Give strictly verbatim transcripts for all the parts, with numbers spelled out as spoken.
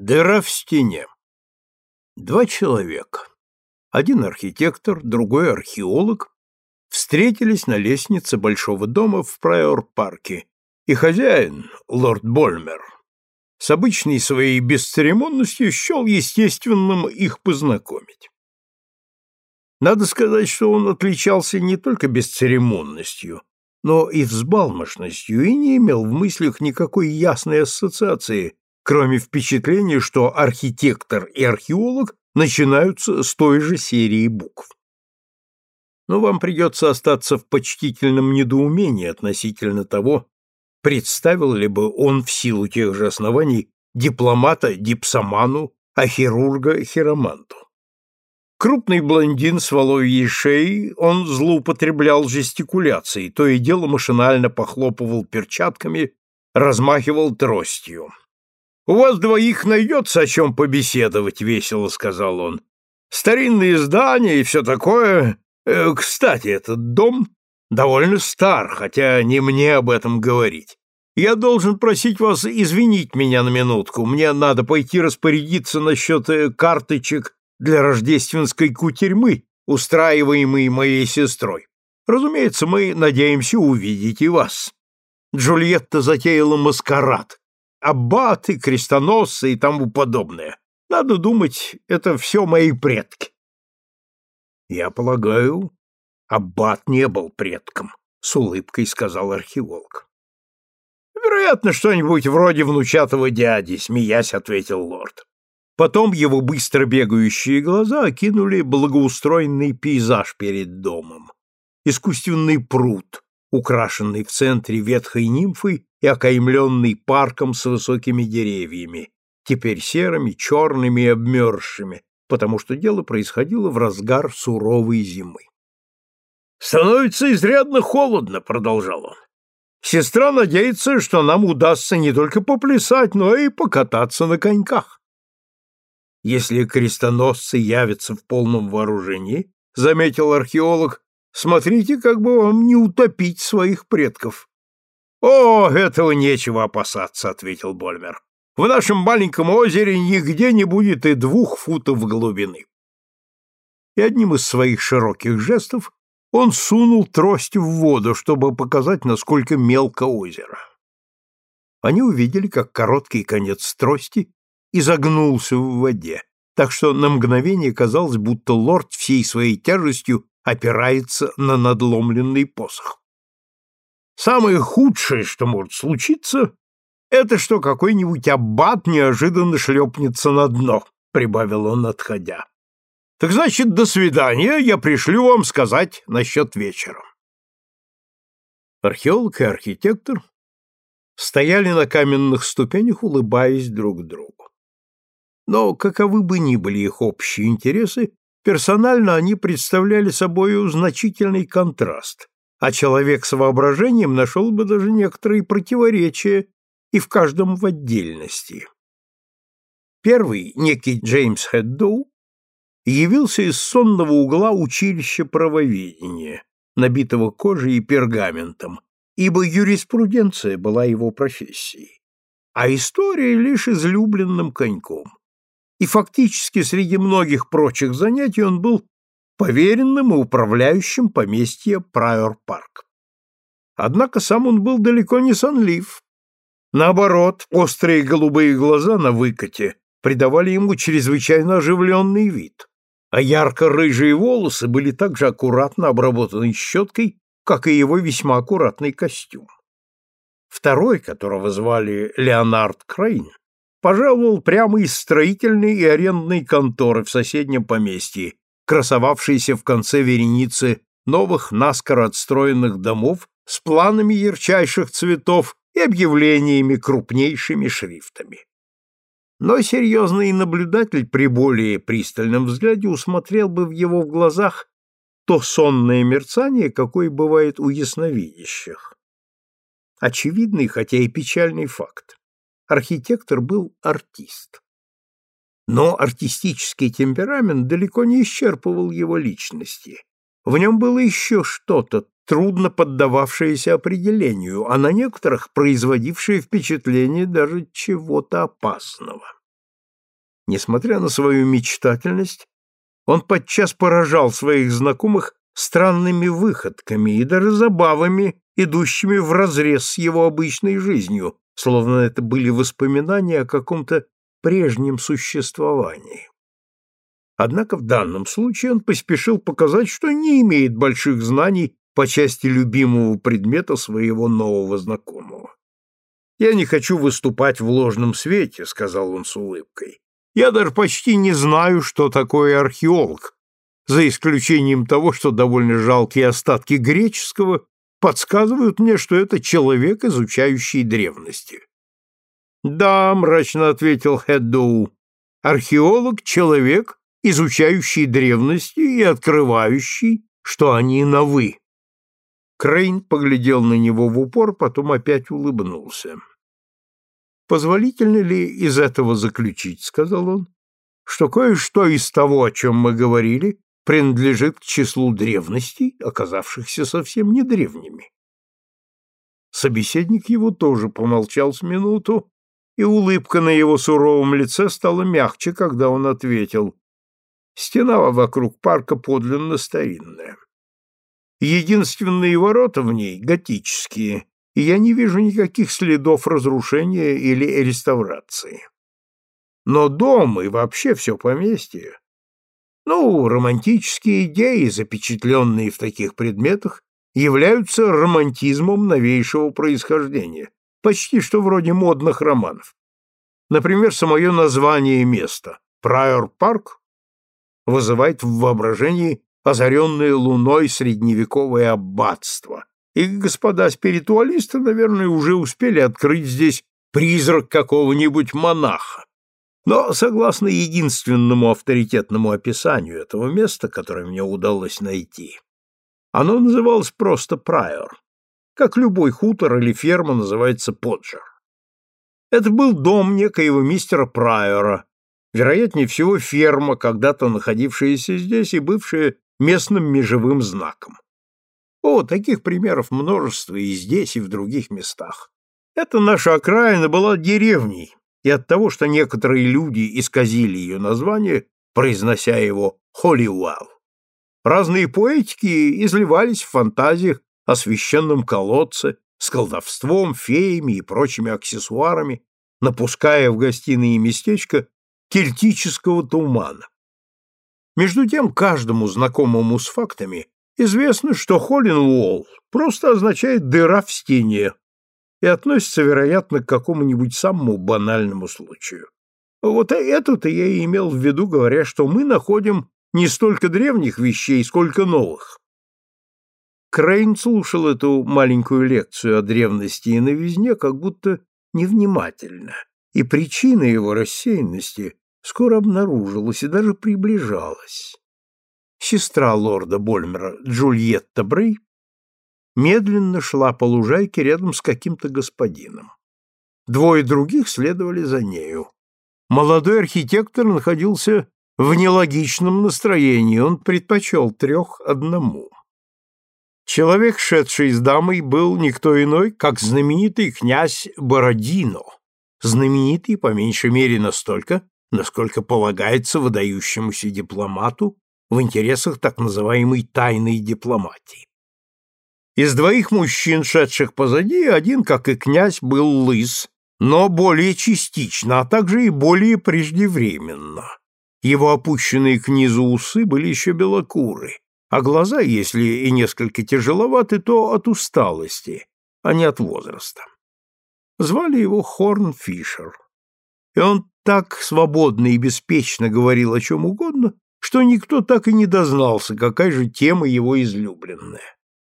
Дыра в стене. Два человека, один архитектор, другой археолог, встретились на лестнице большого дома в Прайор-парке, и хозяин, лорд Больмер, с обычной своей бесцеремонностью счел естественным их познакомить. Надо сказать, что он отличался не только бесцеремонностью, но и взбалмошностью и не имел в мыслях никакой ясной ассоциации, кроме впечатления, что архитектор и археолог начинаются с той же серии букв. Но вам придется остаться в почтительном недоумении относительно того, представил ли бы он в силу тех же оснований дипломата дипсоману, а хирурга хироманту. Крупный блондин с воловьей шеей, он злоупотреблял жестикуляцией, то и дело машинально похлопывал перчатками, размахивал тростью. «У вас двоих найдется о чем побеседовать», — весело сказал он. «Старинные здания и все такое. Э, кстати, этот дом довольно стар, хотя не мне об этом говорить. Я должен просить вас извинить меня на минутку. Мне надо пойти распорядиться насчет карточек для рождественской кутерьмы, устраиваемой моей сестрой. Разумеется, мы надеемся увидеть и вас. Джульетта затеяла маскарад. Аббаты, крестоносцы и тому подобное. Надо думать, это все мои предки». «Я полагаю, аббат не был предком», — с улыбкой сказал археолог. «Вероятно, что-нибудь вроде внучатого дяди», — смеясь ответил лорд. Потом его быстро бегающие глаза окинули благоустроенный пейзаж перед домом. Искусственный пруд, украшенный в центре ветхой нимфой и окаймленный парком с высокими деревьями, теперь серыми, черными и обмерзшими, потому что дело происходило в разгар суровой зимы. «Становится изрядно холодно», — продолжал он. «Сестра надеется, что нам удастся не только поплясать, но и покататься на коньках». «Если крестоносцы явятся в полном вооружении, — заметил археолог, — смотрите, как бы вам не утопить своих предков». «О, этого нечего опасаться», — ответил Больмер. «В нашем маленьком озере нигде не будет и двух футов глубины». И одним из своих широких жестов он сунул трость в воду, чтобы показать, насколько мелко озеро. Они увидели, как короткий конец трости изогнулся в воде, так что на мгновение казалось, будто лорд всей своей тяжестью опирается на надломленный посох. «Самое худшее, что может случиться, это что какой-нибудь аббат неожиданно шлепнется на дно», — прибавил он, отходя. «Так значит, до свидания, я пришлю вам сказать насчет вечера». Археолог и архитектор стояли на каменных ступенях, улыбаясь друг другу. Но, каковы бы ни были их общие интересы, персонально они представляли собою значительный контраст, а человек с воображением нашел бы даже некоторые противоречия и в каждом в отдельности. Первый, некий Джеймс Хэддоу, явился из сонного угла училища правоведения, набитого кожей и пергаментом, ибо юриспруденция была его профессией, а история лишь излюбленным коньком. И фактически среди многих прочих занятий он был поверенным и управляющим поместья Прайор-парк. Однако сам он был далеко не сонлив. Наоборот, острые голубые глаза на выкате придавали ему чрезвычайно оживленный вид, а ярко-рыжие волосы были так же аккуратно обработаны щеткой, как и его весьма аккуратный костюм. Второй, которого звали Леонард Крейн, пожаловал прямо из строительной и арендной конторы в соседнем поместье, красовавшейся в конце вереницы новых наскоро отстроенных домов с планами ярчайших цветов и объявлениями крупнейшими шрифтами. Но серьезный наблюдатель при более пристальном взгляде усмотрел бы в его глазах то сонное мерцание, какое бывает у ясновидящих. Очевидный, хотя и печальный факт. Архитектор был артист. Но артистический темперамент далеко не исчерпывал его личности. В нем было еще что-то, трудно поддававшееся определению, а на некоторых производившее впечатление даже чего-то опасного. Несмотря на свою мечтательность, он подчас поражал своих знакомых странными выходками и даже забавами, идущими вразрез с его обычной жизнью, словно это были воспоминания о каком-то прежнем существовании. Однако в данном случае он поспешил показать, что не имеет больших знаний по части любимого предмета своего нового знакомого. «Я не хочу выступать в ложном свете», — сказал он с улыбкой. «Я даже почти не знаю, что такое археолог, за исключением того, что довольно жалкие остатки греческого подсказывают мне, что это человек, изучающий древности». «Да», — мрачно ответил Хэддоу, — «археолог — человек, изучающий древности и открывающий, что они новы». Крейн поглядел на него в упор, потом опять улыбнулся. «Позволительно ли из этого заключить, — сказал он, — что кое-что из того, о чем мы говорили, принадлежит к числу древностей, оказавшихся совсем не древними?» Собеседник его тоже помолчал с минуту, и улыбка на его суровом лице стала мягче, когда он ответил: «Стена вокруг парка подлинно старинная. Единственные ворота в ней готические, и я не вижу никаких следов разрушения или реставрации. Но дом и вообще все поместье, ну, романтические идеи, запечатленные в таких предметах, являются романтизмом новейшего происхождения, почти что вроде модных романов. Например, самое название места Прайор-парк вызывает в воображении озаренное луной средневековое аббатство, и господа спиритуалисты, наверное, уже успели открыть здесь призрак какого-нибудь монаха. Но, согласно единственному авторитетному описанию этого места, которое мне удалось найти, оно называлось просто Прайор, как любой хутор или ферма называется Поджер. Это был дом некоего мистера Прайора, вероятнее всего ферма, когда-то находившаяся здесь и бывшая местным межевым знаком. О, таких примеров множество и здесь, и в других местах. Эта наша окраина была деревней, и от того, что некоторые люди исказили ее название, произнося его Холливелл, разные поэтики изливались в фантазиях о священном колодце с колдовством, феями и прочими аксессуарами, напуская в гостиные местечко кельтического тумана. Между тем, каждому знакомому с фактами известно, что Холлинуолл просто означает «дыра в стене» и относится, вероятно, к какому-нибудь самому банальному случаю. Вот это-то я и имел в виду, говоря, что мы находим не столько древних вещей, сколько новых. Крейн слушал эту маленькую лекцию о древности и новизне как будто невнимательно, и причина его рассеянности скоро обнаружилась и даже приближалась. Сестра лорда Больмера, Джульетта Брей, медленно шла по лужайке рядом с каким-то господином. Двое других следовали за нею. Молодой архитектор находился в нелогичном настроении, он предпочел трех одному. Человек, шедший с дамой, был никто иной, как знаменитый князь Бородино, знаменитый, по меньшей мере, настолько, насколько полагается выдающемуся дипломату в интересах так называемой тайной дипломатии. Из двоих мужчин, шедших позади, один, как и князь, был лыс, но более частично, а также и более преждевременно. Его опущенные к низу усы были еще белокуры, а глаза, если и несколько тяжеловаты, то от усталости, а не от возраста. Звали его Хорн Фишер, и он так свободно и беспечно говорил о чем угодно, что никто так и не дознался, какая же тема его излюбленная.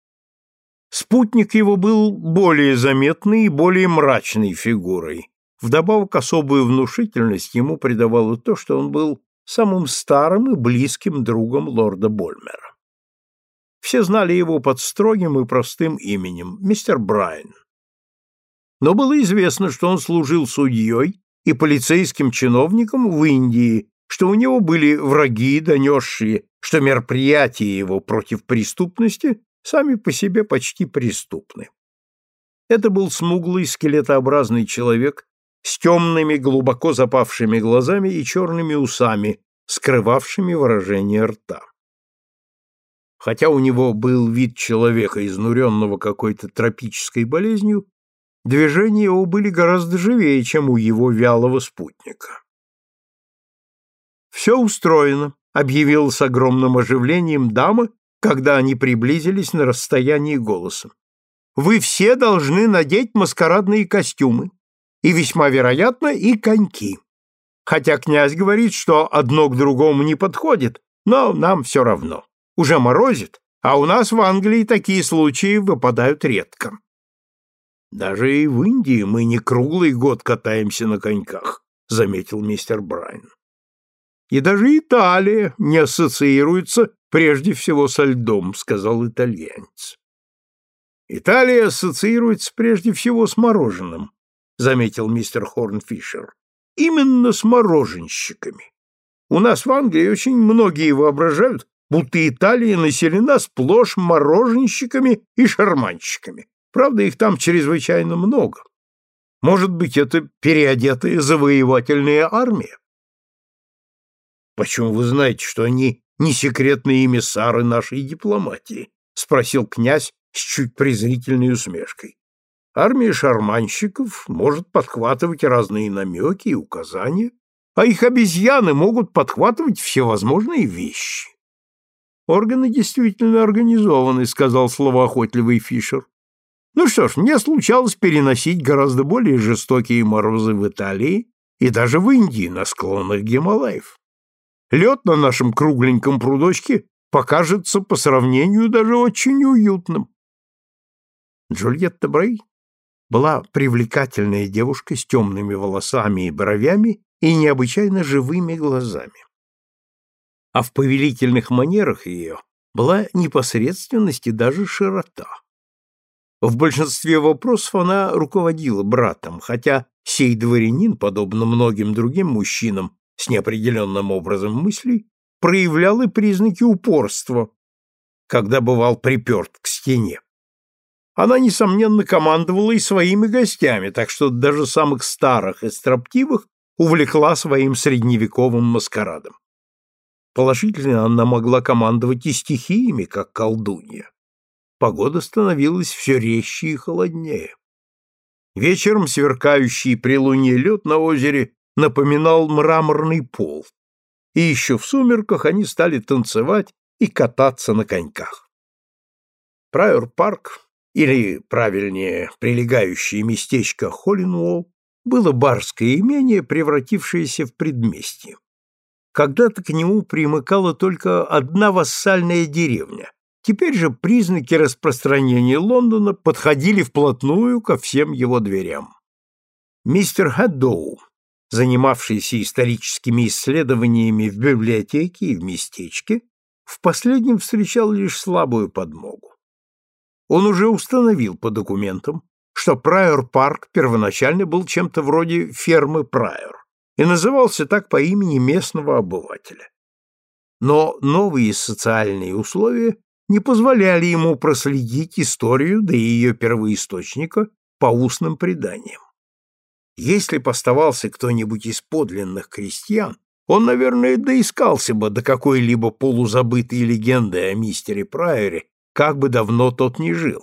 Спутник его был более заметной и более мрачной фигурой. Вдобавок особую внушительность ему придавало то, что он был самым старым и близким другом лорда Больмера. Все знали его под строгим и простым именем — мистер Брайан. Но было известно, что он служил судьей и полицейским чиновником в Индии, что у него были враги, донесшие, что мероприятия его против преступности сами по себе почти преступны. Это был смуглый скелетообразный человек с темными, глубоко запавшими глазами и черными усами, скрывавшими выражение рта. Хотя у него был вид человека, изнуренного какой-то тропической болезнью, движения его были гораздо живее, чем у его вялого спутника. «Все устроено», — объявила с огромным оживлением дама, когда они приблизились на расстоянии голоса. «Вы все должны надеть маскарадные костюмы, и весьма вероятно и коньки. Хотя князь говорит, что одно к другому не подходит, но нам все равно. Уже морозит, а у нас в Англии такие случаи выпадают редко». «Даже и в Индии мы не круглый год катаемся на коньках», — заметил мистер Брайан. «И даже Италия не ассоциируется прежде всего со льдом», — сказал итальянец. «Италия ассоциируется прежде всего с мороженым», — заметил мистер Хорнфишер. «Именно с мороженщиками. У нас в Англии очень многие воображают, будто Италия населена сплошь мороженщиками и шарманщиками. Правда, их там чрезвычайно много. Может быть, это переодетая завоевательная армия?» «Почему вы знаете, что они не секретные эмиссары нашей дипломатии?» — спросил князь с чуть презрительной усмешкой. «Армия шарманщиков может подхватывать разные намеки и указания, а их обезьяны могут подхватывать всевозможные вещи». «Органы действительно организованы», — сказал словоохотливый Фишер. «Ну что ж, мне случалось переносить гораздо более жестокие морозы в Италии и даже в Индии на склонах Гималаев. Лед на нашем кругленьком прудочке покажется по сравнению даже очень уютным». Джульетта Брей была привлекательная девушка с темными волосами и бровями и необычайно живыми глазами. А в повелительных манерах ее была непосредственность и даже широта. В большинстве вопросов она руководила братом, хотя сей дворянин, подобно многим другим мужчинам с неопределенным образом мыслей, проявлял и признаки упорства, когда бывал приперт к стене. Она, несомненно, командовала и своими гостями, так что даже самых старых и строптивых увлекла своим средневековым маскарадом. Положительно, она могла командовать и стихиями, как колдунья. Погода становилась все резче и холоднее. Вечером сверкающий при луне лед на озере напоминал мраморный пол, и еще в сумерках они стали танцевать и кататься на коньках. Прайор-парк, или, правильнее, прилегающее местечко Холлинуолл, было барское имение, превратившееся в предместье. Когда-то к нему примыкала только одна вассальная деревня. Теперь же признаки распространения Лондона подходили вплотную ко всем его дверям. Мистер Хэддоу, занимавшийся историческими исследованиями в библиотеке и в местечке, в последнем встречал лишь слабую подмогу. Он уже установил по документам, что Прайор-парк первоначально был чем-то вроде фермы Прайор и назывался так по имени местного обывателя. Но новые социальные условия не позволяли ему проследить историю до ее первоисточника по устным преданиям. Если бы оставался кто-нибудь из подлинных крестьян, он, наверное, доискался бы до какой-либо полузабытой легенды о мистере Прайоре, как бы давно тот ни жил.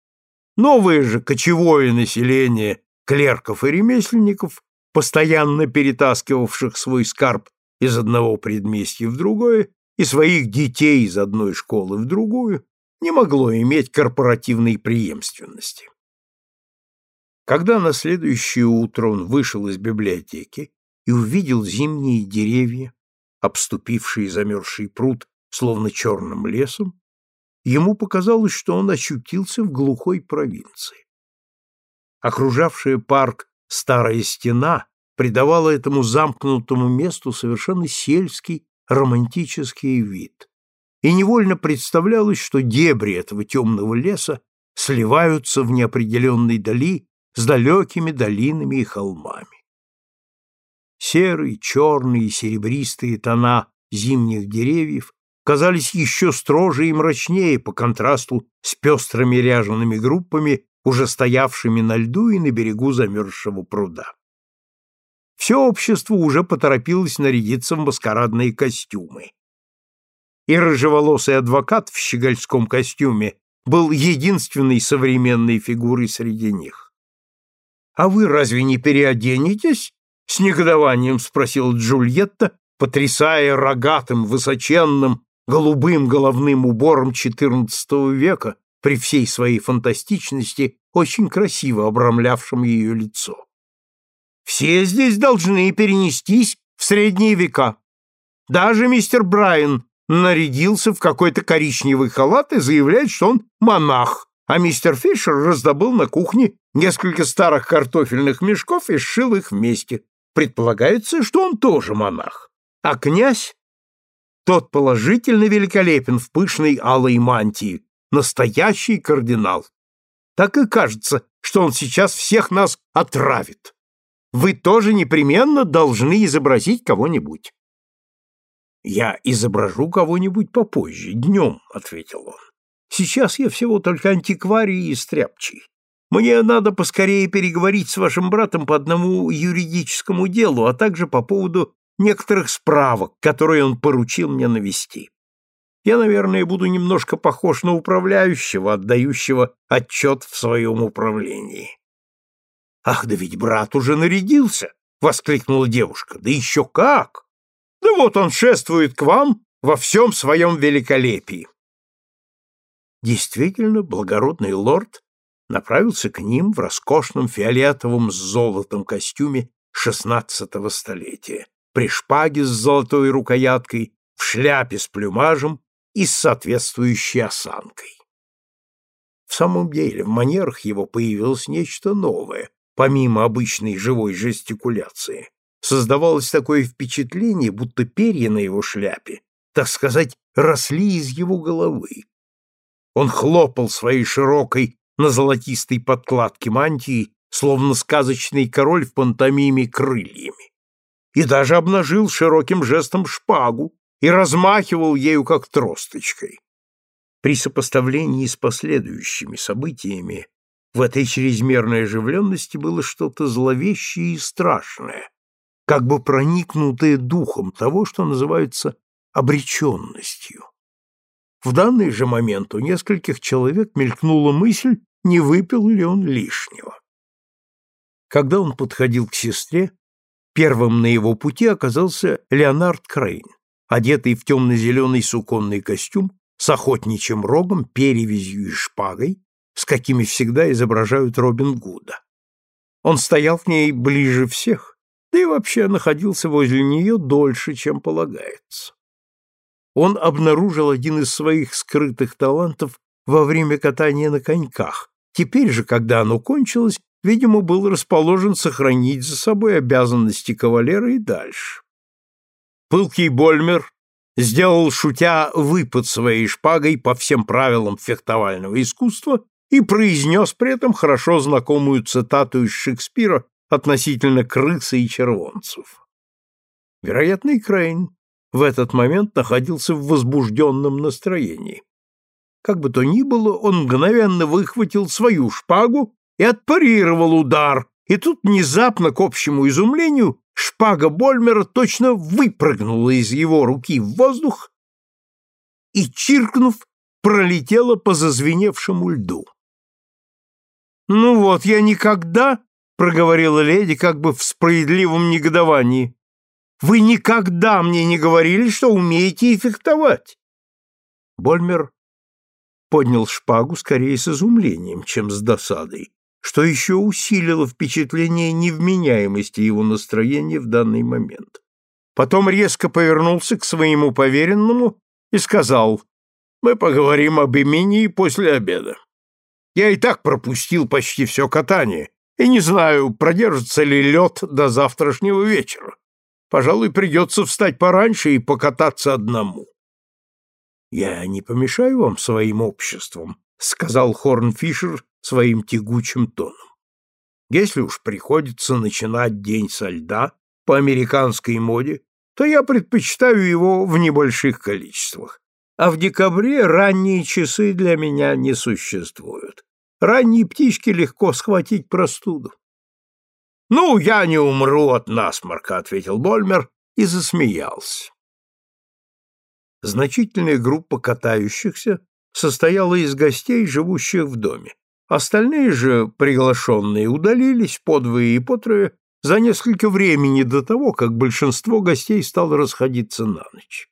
Новое же кочевое население клерков и ремесленников, постоянно перетаскивавших свой скарб из одного предместья в другое и своих детей из одной школы в другую, не могло иметь корпоративной преемственности. Когда на следующее утро он вышел из библиотеки и увидел зимние деревья, обступившие замерзший пруд, словно черным лесом, ему показалось, что он очутился в глухой провинции. Окружавшая парк старая стена придавала этому замкнутому месту совершенно сельский романтический вид, и невольно представлялось, что дебри этого темного леса сливаются в неопределенной дали с далекими долинами и холмами. Серые, черные и серебристые тона зимних деревьев казались еще строже и мрачнее по контрасту с пестрыми ряжеными группами, уже стоявшими на льду и на берегу замерзшего пруда. все общество уже поторопилось нарядиться в маскарадные костюмы. И рыжеволосый адвокат в щегольском костюме был единственной современной фигурой среди них. «А вы разве не переоденетесь?» — с негодованием спросила Джульетта, потрясая рогатым, высоченным, голубым головным убором четырнадцатого века, при всей своей фантастичности, очень красиво обрамлявшим ее лицо. «Все здесь должны перенестись в средние века. Даже мистер Брайан нарядился в какой-то коричневый халат и заявляет, что он монах, а мистер Фишер раздобыл на кухне несколько старых картофельных мешков и сшил их вместе. Предполагается, что он тоже монах. А князь, тот положительно великолепен в пышной алой мантии, настоящий кардинал. Так и кажется, что он сейчас всех нас отравит. Вы тоже непременно должны изобразить кого-нибудь». «Я изображу кого-нибудь попозже, днем», — ответил он. «Сейчас я всего только антикварий и стряпчий. Мне надо поскорее переговорить с вашим братом по одному юридическому делу, а также по поводу некоторых справок, которые он поручил мне навести. Я, наверное, буду немножко похож на управляющего, отдающего отчет в своем управлении». «Ах, да ведь брат уже нарядился!» — воскликнула девушка. «Да еще как! Да вот он шествует к вам во всем своем великолепии». Действительно, благородный лорд направился к ним в роскошном фиолетовом с золотом костюме шестнадцатого столетия, при шпаге с золотой рукояткой, в шляпе с плюмажем и с соответствующей осанкой. В самом деле, в манерах его появилось нечто новое, помимо обычной живой жестикуляции. Создавалось такое впечатление, будто перья на его шляпе, так сказать, росли из его головы. Он хлопал своей широкой на золотистой подкладке мантии, словно сказочный король в пантомиме крыльями, и даже обнажил широким жестом шпагу и размахивал ею как тросточкой. При сопоставлении с последующими событиями в этой чрезмерной оживленности было что-то зловещее и страшное, как бы проникнутое духом того, что называется обреченностью. В данный же момент у нескольких человек мелькнула мысль, не выпил ли он лишнего. Когда он подходил к сестре, первым на его пути оказался Леонард Крейн, одетый в темно-зеленый суконный костюм с охотничьим рогом, перевязью и шпагой, с какими всегда изображают Робин Гуда. Он стоял к ней ближе всех, да и вообще находился возле нее дольше, чем полагается. Он обнаружил один из своих скрытых талантов во время катания на коньках. Теперь же, когда оно кончилось, видимо, был расположен сохранить за собой обязанности кавалера и дальше. Пылкий Больмер сделал, шутя, выпад своей шпагой по всем правилам фехтовального искусства и произнес при этом хорошо знакомую цитату из Шекспира относительно крысы и червонцев. Вероятно, и Крейн в этот момент находился в возбужденном настроении. Как бы то ни было, он мгновенно выхватил свою шпагу и отпарировал удар, и тут внезапно, к общему изумлению, шпага Больмера точно выпрыгнула из его руки в воздух и, чиркнув, пролетела по зазвеневшему льду. «Ну вот, я никогда, — проговорила леди как бы в справедливом негодовании, — вы никогда мне не говорили, что умеете фехтовать!» Больмер поднял шпагу скорее с изумлением, чем с досадой, что еще усилило впечатление невменяемости его настроения в данный момент. Потом резко повернулся к своему поверенному и сказал: «Мы поговорим об имении после обеда. Я и так пропустил почти все катание, и не знаю, продержится ли лед до завтрашнего вечера. Пожалуй, придется встать пораньше и покататься одному». «Я не помешаю вам своим обществом», — сказал Хорнфишер своим тягучим тоном. «Если уж приходится начинать день со льда по американской моде, то я предпочитаю его в небольших количествах. А в декабре ранние часы для меня не существуют. Ранние птички легко схватить простуду». «Ну, я не умру от насморка», — ответил Больмер и засмеялся. Значительная группа катающихся состояла из гостей, живущих в доме. Остальные же приглашенные удалились по двое и по трое за несколько времени до того, как большинство гостей стало расходиться на ночь.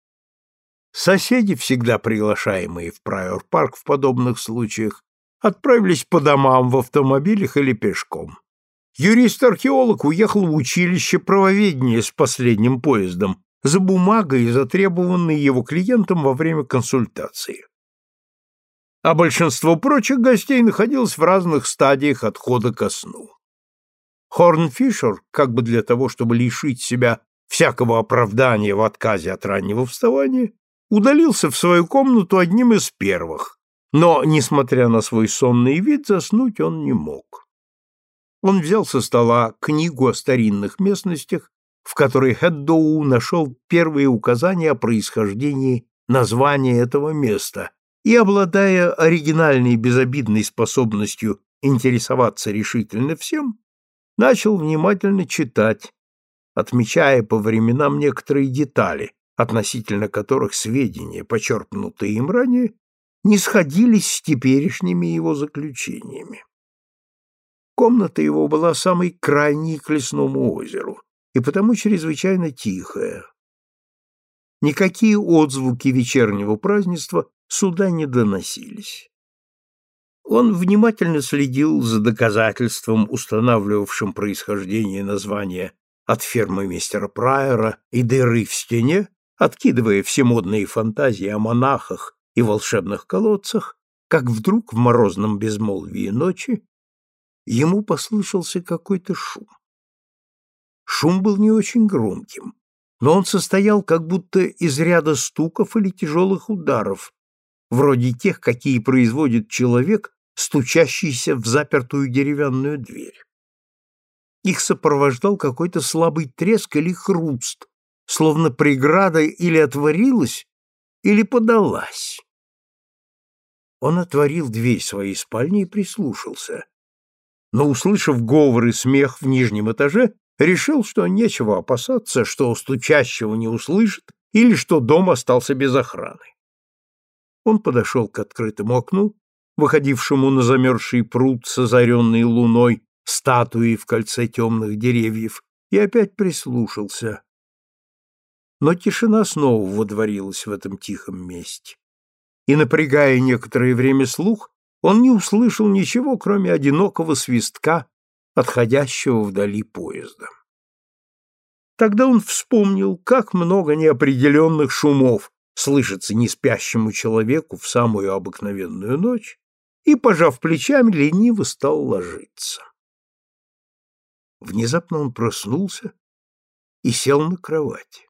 Соседи, всегда приглашаемые в Прайор-парк в подобных случаях, отправились по домам в автомобилях или пешком. Юрист-археолог уехал в училище правоведения с последним поездом за бумагой, затребованной его клиентом во время консультации. А большинство прочих гостей находилось в разных стадиях отхода ко сну. Хорнфишер, как бы для того, чтобы лишить себя всякого оправдания в отказе от раннего вставания, удалился в свою комнату одним из первых, но, несмотря на свой сонный вид, заснуть он не мог. Он взял со стола книгу о старинных местностях, в которой Хэддоу нашел первые указания о происхождении названия этого места, и, обладая оригинальной безобидной способностью интересоваться решительно всем, начал внимательно читать, отмечая по временам некоторые детали, относительно которых сведения, почерпнутые им ранее, не сходились с теперешними его заключениями. Комната его была самой крайней к лесному озеру, и потому чрезвычайно тихая. Никакие отзвуки вечернего празднества сюда не доносились. Он внимательно следил за доказательством, устанавливавшим происхождение названия от фермы мистера Прайора и дыры в стене, откидывая все модные фантазии о монахах и волшебных колодцах, как вдруг в морозном безмолвии ночи ему послышался какой-то шум. Шум был не очень громким, но он состоял как будто из ряда стуков или тяжелых ударов, вроде тех, какие производит человек, стучащийся в запертую деревянную дверь. Их сопровождал какой-то слабый треск или хруст, словно преграда или отворилась, или подалась. Он отворил дверь своей спальни и прислушался, но, услышав говор и смех в нижнем этаже, решил, что нечего опасаться, что стучащего не услышит или что дом остался без охраны. Он подошел к открытому окну, выходившему на замерзший пруд с озаренной луной, статуей в кольце темных деревьев, и опять прислушался. Но тишина снова водворилась в этом тихом месте, и, напрягая некоторое время слух, он не услышал ничего, кроме одинокого свистка отходящего вдали поезда. Тогда он вспомнил, как много неопределенных шумов слышится неспящему человеку в самую обыкновенную ночь, и, пожав плечами, лениво стал ложиться. Внезапно он проснулся и сел на кровати.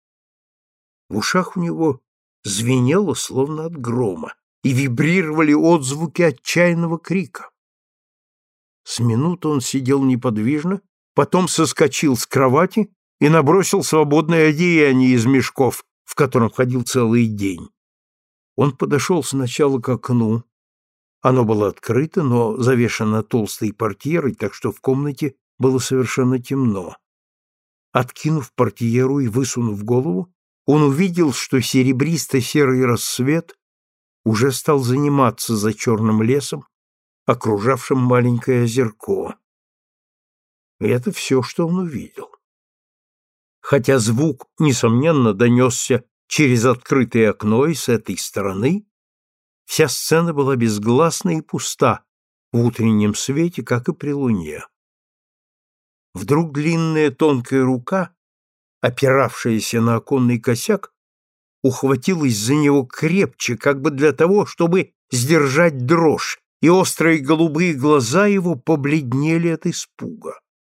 В ушах у него звенело, словно от грома, и вибрировали отзвуки отчаянного крика. С минуту он сидел неподвижно, потом соскочил с кровати и набросил свободное одеяние из мешков, в котором ходил целый день. Он подошел сначала к окну. Оно было открыто, но завешено толстой портьерой, так что в комнате было совершенно темно. Откинув портьеру и высунув голову, он увидел, что серебристо-серый рассвет уже стал заниматься за черным лесом, окружавшим маленькое озерко. И это все, что он увидел. Хотя звук, несомненно, донесся через открытое окно и с этой стороны, вся сцена была безгласна и пуста в утреннем свете, как и при луне. Вдруг длинная тонкая рука, опиравшаяся на оконный косяк, ухватилась за него крепче, как бы для того, чтобы сдержать дрожь, и острые голубые глаза его побледнели от испуга.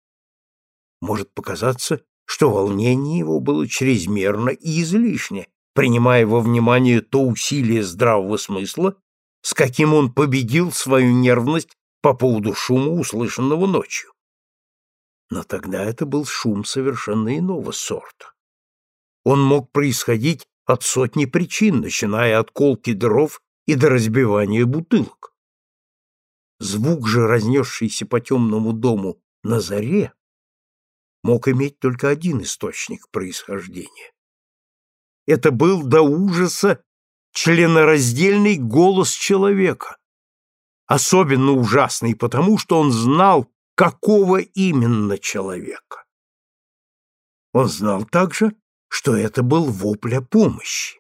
Может показаться, что волнение его было чрезмерно и излишне, принимая во внимание то усилие здравого смысла, с каким он победил свою нервность по поводу шума, услышанного ночью. Но тогда это был шум совершенно иного сорта. Он мог происходить от сотни причин, начиная от колки дров и до разбивания бутылок. Звук же, разнесшийся по темному дому на заре мог иметь только один источник происхождения. Это был до ужаса членораздельный голос человека, особенно ужасный потому, что он знал, какого именно человека. Он знал также, что это был вопль о помощи.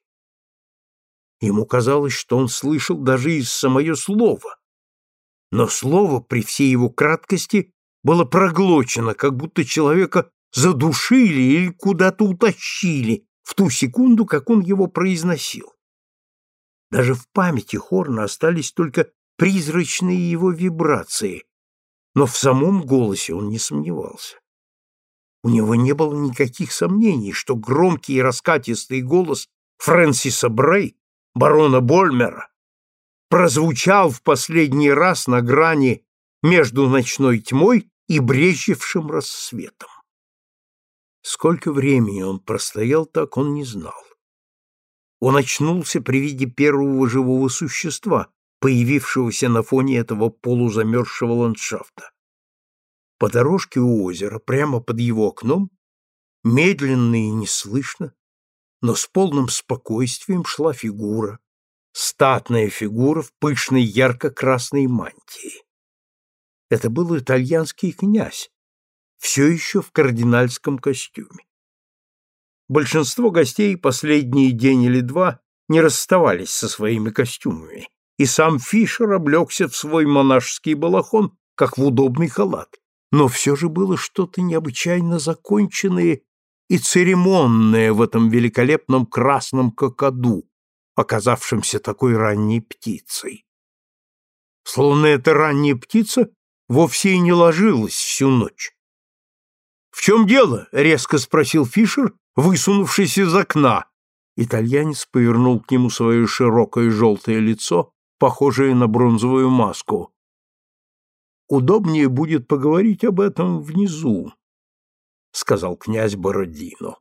Ему казалось, что он слышал даже и самое слово, но слово при всей его краткости было проглочено, как будто человека задушили или куда-то утащили в ту секунду, как он его произносил. Даже в памяти Хорна остались только призрачные его вибрации, но в самом голосе он не сомневался. У него не было никаких сомнений, что громкий и раскатистый голос Фрэнсиса Брей, барона Больмера, прозвучал в последний раз на грани между ночной тьмой и брезжившим рассветом. Сколько времени он простоял так, он не знал. Он очнулся при виде первого живого существа, появившегося на фоне этого полузамерзшего ландшафта. По дорожке у озера, прямо под его окном, медленно и неслышно, но с полным спокойствием шла фигура, статная фигура в пышной ярко-красной мантии. Это был итальянский князь, все еще в кардинальском костюме. Большинство гостей последние день или два не расставались со своими костюмами, и сам Фишер облегся в свой монашеский балахон, как в удобный халат. Но все же было что-то необычайно законченное и церемонное в этом великолепном красном кокоду, оказавшемся такой ранней птицей. Словно эта ранняя птица вовсе и не ложилась всю ночь. «В чем дело?» — резко спросил Фишер, высунувшись из окна. Итальянец повернул к нему свое широкое желтое лицо, похожее на бронзовую маску. «Удобнее будет поговорить об этом внизу», — сказал князь Бородино.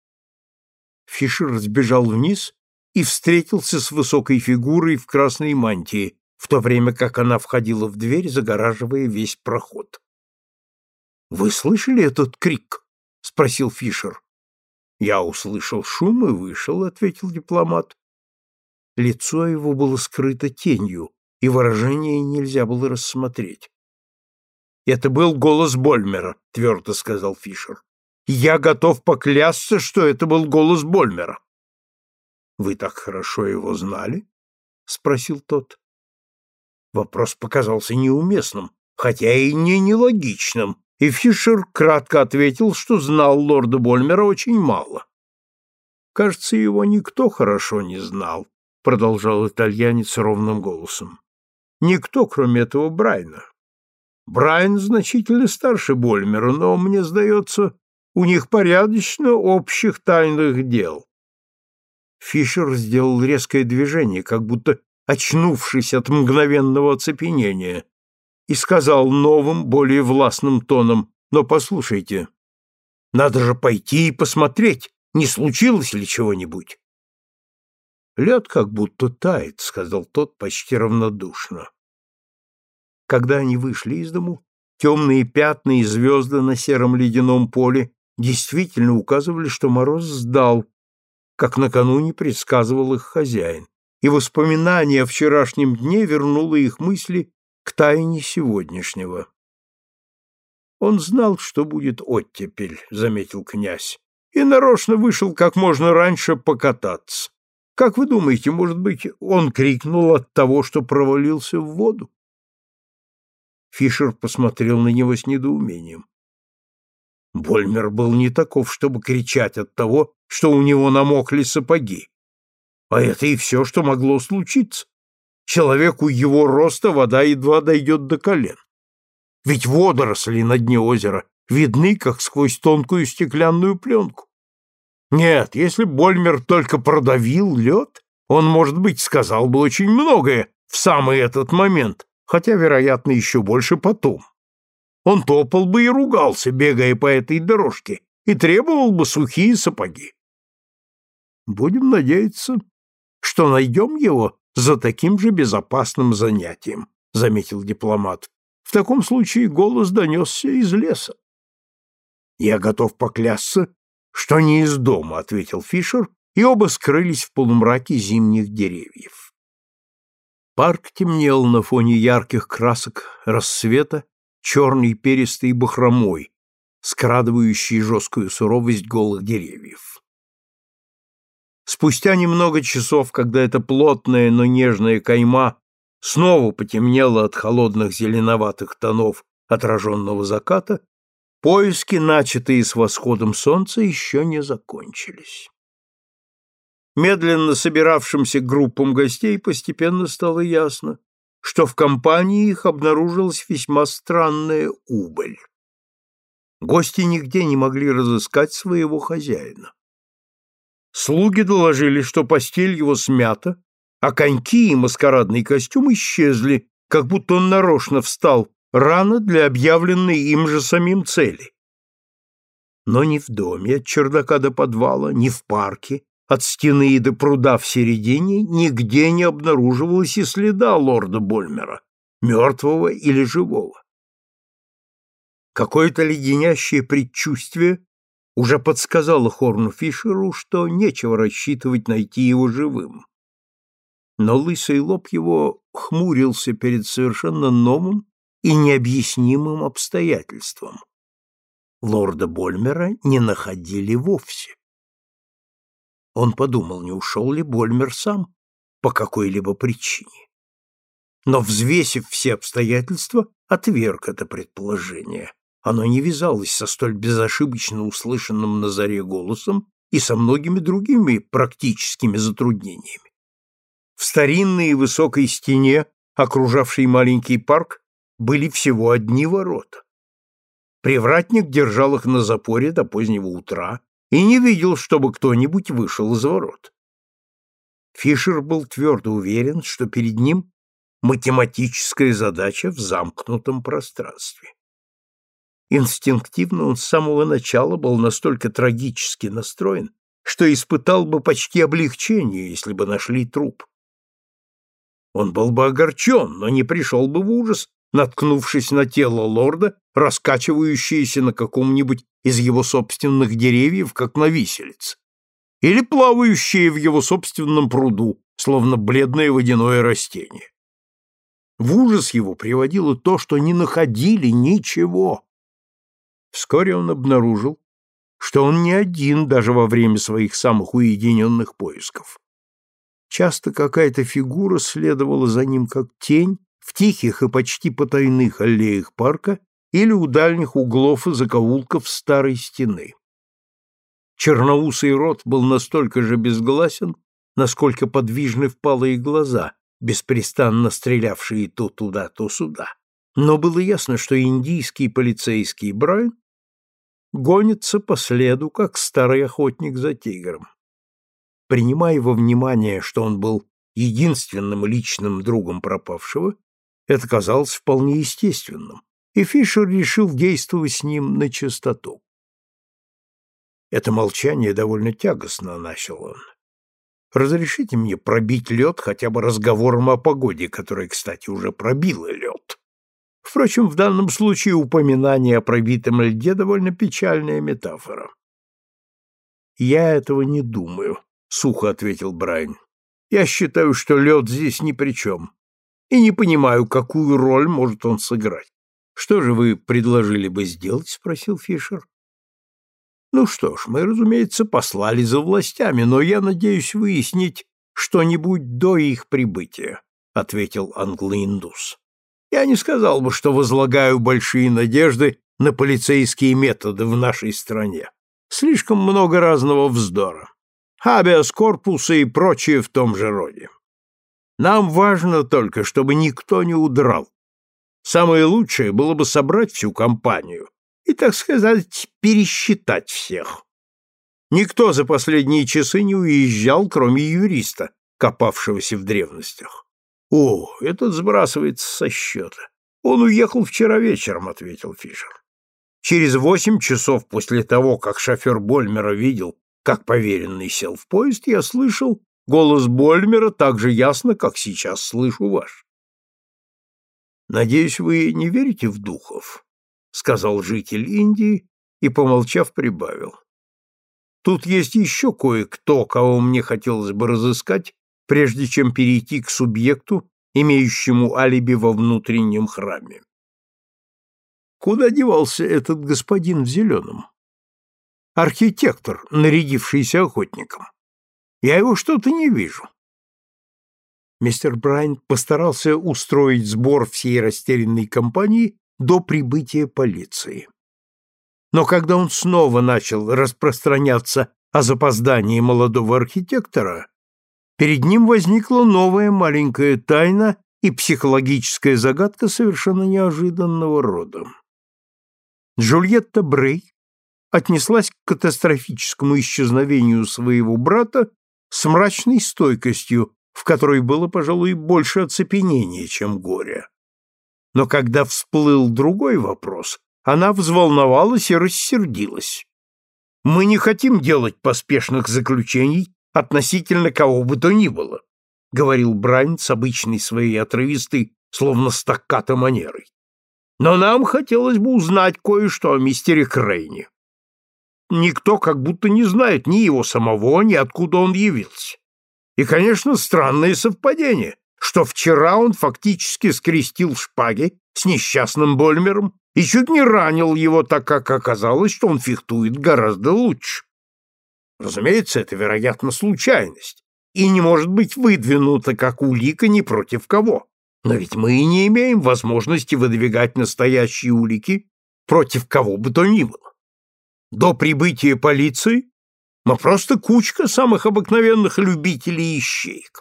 Фишер сбежал вниз и встретился с высокой фигурой в красной мантии, в то время как она входила в дверь, загораживая весь проход. «Вы слышали этот крик?» — спросил Фишер. «Я услышал шум и вышел», — ответил дипломат. Лицо его было скрыто тенью, и выражение нельзя было рассмотреть. «Это был голос Больмера», — твердо сказал Фишер. «Я готов поклясться, что это был голос Больмера». «Вы так хорошо его знали?» — спросил тот. Вопрос показался неуместным, хотя и не нелогичным, и Фишер кратко ответил, что знал лорда Больмера очень мало. «Кажется, его никто хорошо не знал», — продолжал итальянец ровным голосом. «Никто, кроме этого Брайна. Брайан значительно старше Больмера, но, мне сдается, у них порядочно общих тайных дел». Фишер сделал резкое движение, как будто очнувшись от мгновенного оцепенения, и сказал новым, более властным тоном: «Но послушайте, надо же пойти и посмотреть, не случилось ли чего-нибудь». «Лед как будто тает», — сказал тот почти равнодушно. Когда они вышли из дому, темные пятна и звезды на сером ледяном поле действительно указывали, что мороз сдал, как накануне предсказывал их хозяин, и воспоминание о вчерашнем дне вернуло их мысли к тайне сегодняшнего. «Он знал, что будет оттепель», — заметил князь, «и нарочно вышел как можно раньше покататься. Как вы думаете, может быть, он крикнул от того, что провалился в воду?» Фишер посмотрел на него с недоумением. Больмер был не таков, чтобы кричать от того, что у него намокли сапоги. А это и все, что могло случиться. Человеку его роста вода едва дойдет до колен. Ведь водоросли на дне озера видны, как сквозь тонкую стеклянную пленку. Нет, если Больмер только продавил лед, он, может быть, сказал бы очень многое в самый этот момент, хотя, вероятно, еще больше потом. Он топал бы и ругался, бегая по этой дорожке, и требовал бы сухие сапоги. Будем надеяться, что найдем его за таким же безопасным занятием, — заметил дипломат. В таком случае голос донесся из леса. «Я готов поклясться, что не из дома», — ответил Фишер, и оба скрылись в полумраке зимних деревьев. Парк темнел на фоне ярких красок рассвета, черной перистой бахромой, скрадывающей жесткую суровость голых деревьев. Спустя немного часов, когда эта плотная, но нежная кайма снова потемнела от холодных зеленоватых тонов отраженного заката, поиски, начатые с восходом солнца, еще не закончились. Медленно собиравшимся группам гостей постепенно стало ясно, что в компании их обнаружилась весьма странная убыль. Гости нигде не могли разыскать своего хозяина. Слуги доложили, что постель его смята, а коньки и маскарадный костюм исчезли, как будто он нарочно встал рано для объявленной им же самим цели. Но ни в доме, от чердака до подвала, ни в парке, от стены до пруда в середине, нигде не обнаруживалось и следа лорда Больмера, мертвого или живого. Какое-то леденящее предчувствие уже подсказало Хорну Фишеру, что нечего рассчитывать найти его живым. Но лысый лоб его хмурился перед совершенно новым и необъяснимым обстоятельством. Лорда Больмера не находили вовсе. Он подумал, не ушел ли Больмер сам по какой-либо причине. Но, взвесив все обстоятельства, отверг это предположение. Оно не вязалось со столь безошибочно услышанным на заре голосом и со многими другими практическими затруднениями. В старинной и высокой стене, окружавшей маленький парк, были всего одни ворота. Привратник держал их на запоре до позднего утра и не видел, чтобы кто-нибудь вышел из ворот. Фишер был твердо уверен, что перед ним математическая задача в замкнутом пространстве. Инстинктивно он с самого начала был настолько трагически настроен, что испытал бы почти облегчение, если бы нашли труп. Он был бы огорчен, но не пришел бы в ужас, наткнувшись на тело лорда, раскачивающееся на каком-нибудь из его собственных деревьев, как на виселице, или плавающее в его собственном пруду, словно бледное водяное растение. В ужас его приводило то, что не находили ничего. Вскоре он обнаружил, что он не один даже во время своих самых уединенных поисков. Часто какая-то фигура следовала за ним как тень в тихих и почти потайных аллеях парка или у дальних углов и закоулков старой стены. Черноусый рот был настолько же безгласен, насколько подвижны впалые глаза, беспрестанно стрелявшие то туда, то сюда. Но было ясно, что индийский полицейский Брайан гонится по следу, как старый охотник за тигром. Принимая во внимание, что он был единственным личным другом пропавшего, это казалось вполне естественным, и Фишер решил действовать с ним начистоту. «Это молчание довольно тягостно», — начал он. «Разрешите мне пробить лед хотя бы разговором о погоде, которая, кстати, уже пробила лед. Впрочем, в данном случае упоминание о пробитом льде довольно печальная метафора». «Я этого не думаю», — сухо ответил Брайан. «Я считаю, что лед здесь ни при чем, и не понимаю, какую роль может он сыграть». «Что же вы предложили бы сделать?» — спросил Фишер. «Ну что ж, мы, разумеется, послали за властями, но я надеюсь выяснить что-нибудь до их прибытия», — ответил англо-индус. «Я не сказал бы, что возлагаю большие надежды на полицейские методы в нашей стране. Слишком много разного вздора. Хабеас корпуса и прочее в том же роде. Нам важно только, чтобы никто не удрал. Самое лучшее было бы собрать всю компанию и, так сказать, пересчитать всех. Никто за последние часы не уезжал, кроме юриста, копавшегося в древностях. О, этот сбрасывается со счета. Он уехал вчера вечером, — ответил Фишер. Через восемь часов после того, как шофер Больмера видел, как поверенный сел в поезд, я слышал голос Больмера так же ясно, как сейчас слышу ваш. «Надеюсь, вы не верите в духов?» — сказал житель Индии и, помолчав, прибавил. «Тут есть еще кое-кто, кого мне хотелось бы разыскать, прежде чем перейти к субъекту, имеющему алиби во внутреннем храме. Куда девался этот господин в зеленом? Архитектор, нарядившийся охотником. Я его что-то не вижу». Мистер Брайан постарался устроить сбор всей растерянной компании до прибытия полиции. Но когда он снова начал распространяться о запоздании молодого архитектора, перед ним возникла новая маленькая тайна и психологическая загадка совершенно неожиданного рода. Джульетта Брей отнеслась к катастрофическому исчезновению своего брата с мрачной стойкостью, в которой было, пожалуй, больше оцепенения, чем горя. Но когда всплыл другой вопрос, она взволновалась и рассердилась. «Мы не хотим делать поспешных заключений относительно кого бы то ни было», говорил Брайан с обычной своей отрывистой, словно стаккато манерой. «Но нам хотелось бы узнать кое-что о мистере Крейне. Никто как будто не знает ни его самого, ни откуда он явился. И, конечно, странное совпадение, что вчера он фактически скрестил шпаги с несчастным Больмером и чуть не ранил его, так как оказалось, что он фехтует гораздо лучше. Разумеется, это, вероятно, случайность и не может быть выдвинута как улика ни против кого. Но ведь мы и не имеем возможности выдвигать настоящие улики против кого бы то ни было. До прибытия полиции мы просто кучка самых обыкновенных любителей ищеек.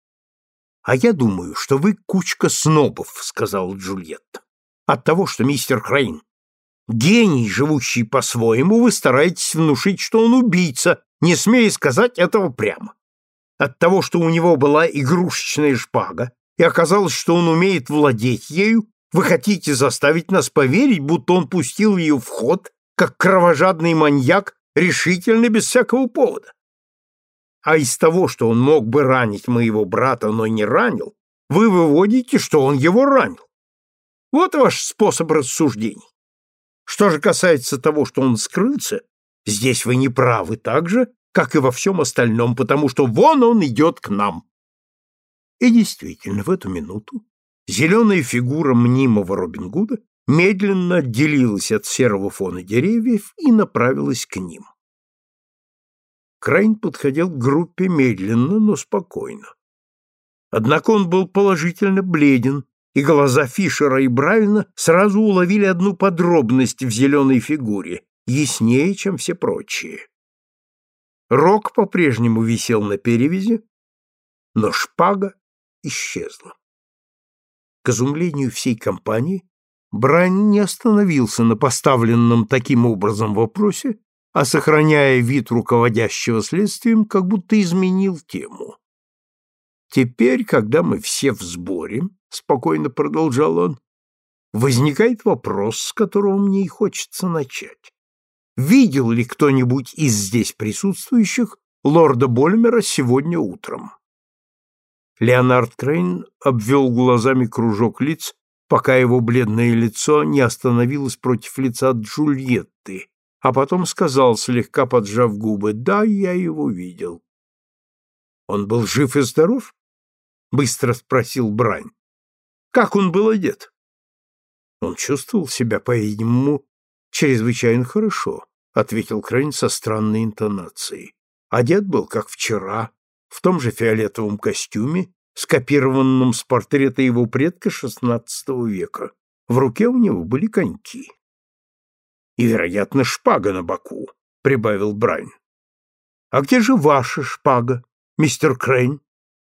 — А я думаю, что вы кучка снобов, — сказала Джульетта. — От того, что мистер Крейн гений, живущий по-своему, вы стараетесь внушить, что он убийца, не смея сказать этого прямо. От того, что у него была игрушечная шпага, и оказалось, что он умеет владеть ею, вы хотите заставить нас поверить, будто он пустил ее в ход, как кровожадный маньяк, решительно без всякого повода. А из того, что он мог бы ранить моего брата, но не ранил, вы выводите, что он его ранил. Вот ваш способ рассуждений. Что же касается того, что он скрылся, здесь вы не правы так же, как и во всем остальном, потому что вон он идет к нам. И действительно, в эту минуту зеленая фигура мнимого Робин Гуда медленно отделилась от серого фона деревьев и направилась к ним. Крейн подходил к группе медленно, но спокойно. Однако он был положительно бледен, и глаза Фишера и Брайана сразу уловили одну подробность в зеленой фигуре, яснее, чем все прочие. Рог по-прежнему висел на перевязи, но шпага исчезла. К изумлению всей компании, Брайан не остановился на поставленном таким образом вопросе, а, сохраняя вид руководящего следствием, как будто изменил тему. «Теперь, когда мы все в сборе, — спокойно продолжал он, — возникает вопрос, с которого мне и хочется начать. Видел ли кто-нибудь из здесь присутствующих лорда Больмера сегодня утром?» Леонард Крейн обвел глазами кружок лиц, пока его бледное лицо не остановилось против лица Джульетты, а потом сказал, слегка поджав губы: «Да, я его видел». «Он был жив и здоров?» — быстро спросил Брайан. «Как он был одет?» «Он чувствовал себя, по-видимому, чрезвычайно хорошо», — ответил Крейн со странной интонацией. «Одет был, как вчера, в том же фиолетовом костюме, скопированном с портрета его предка шестнадцатого века. В руке у него были коньки. И, вероятно, шпага на боку», — прибавил Брайан. «А где же ваша шпага, мистер Крейн?»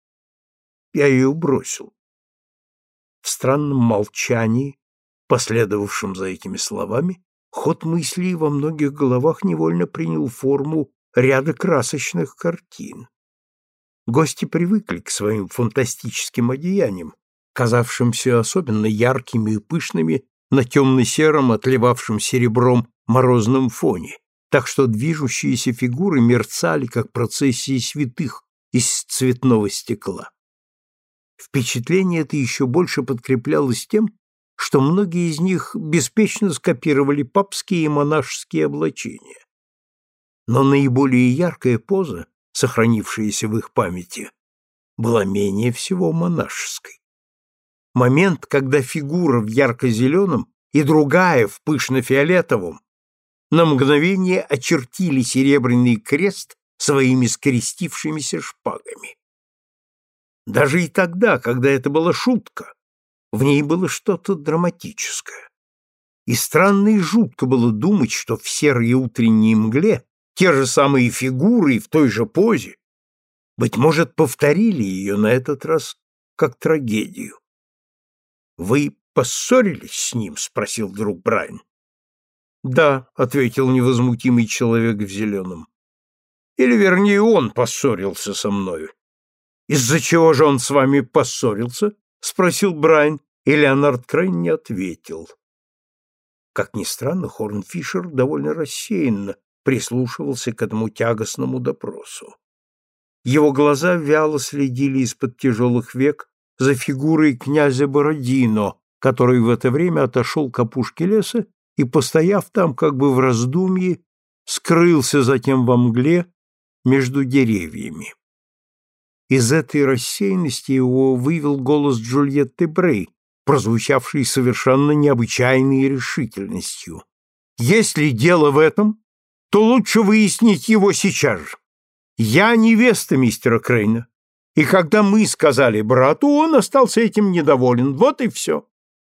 «Я ее бросил». В странном молчании, последовавшем за этими словами, ход мыслей во многих головах невольно принял форму ряда красочных картин. Гости привыкли к своим фантастическим одеяниям, казавшимся особенно яркими и пышными на темно-сером, отливавшем серебром морозном фоне, так что движущиеся фигуры мерцали, как процессии святых из цветного стекла. Впечатление это еще больше подкреплялось тем, что многие из них беспечно скопировали папские и монашеские облачения. Но наиболее яркая поза, сохранившаяся в их памяти, была менее всего монашеской. Момент, когда фигура в ярко-зеленом и другая в пышно-фиолетовом на мгновение очертили серебряный крест своими скрестившимися шпагами. Даже и тогда, когда это была шутка, в ней было что-то драматическое. И странно и жутко было думать, что в серой утренней мгле те же самые фигуры в той же позе, быть может, повторили ее на этот раз как трагедию. «Вы поссорились с ним?» — спросил вдруг Брайан. «Да», — ответил невозмутимый человек в зеленом. «Или, вернее, он поссорился со мною». «Из-за чего же он с вами поссорился?» — спросил Брайан, и Леонард Крейн не ответил. Как ни странно, Хорнфишер довольно рассеянно прислушивался к этому тягостному допросу. Его глаза вяло следили из-под тяжелых век за фигурой князя Бородино, который в это время отошел к опушке леса и, постояв там как бы в раздумье, скрылся затем во мгле между деревьями. Из этой рассеянности его вывел голос Джульетты Брей, прозвучавший совершенно необычайной решительностью. «Если дело в этом, то лучше выяснить его сейчас же. Я невеста мистера Крейна, и когда мы сказали брату, он остался этим недоволен. Вот и все».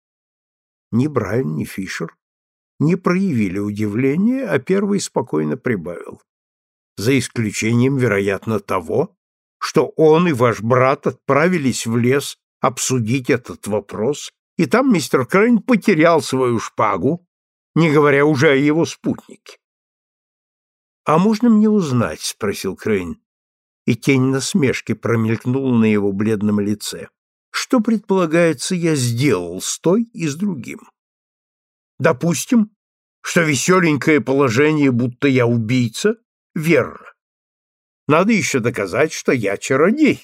Ни Брайан, ни Фишер не проявили удивления, а первый спокойно прибавил. «За исключением, вероятно, того, что он и ваш брат отправились в лес обсудить этот вопрос, и там мистер Крейн потерял свою шпагу, не говоря уже о его спутнике». «А можно мне узнать?» — спросил Крейн, и тень насмешки промелькнула на его бледном лице. «Что, предполагается, я сделал с той и с другим? Допустим, что веселенькое положение, будто я убийца, верно. Надо еще доказать, что я чародей.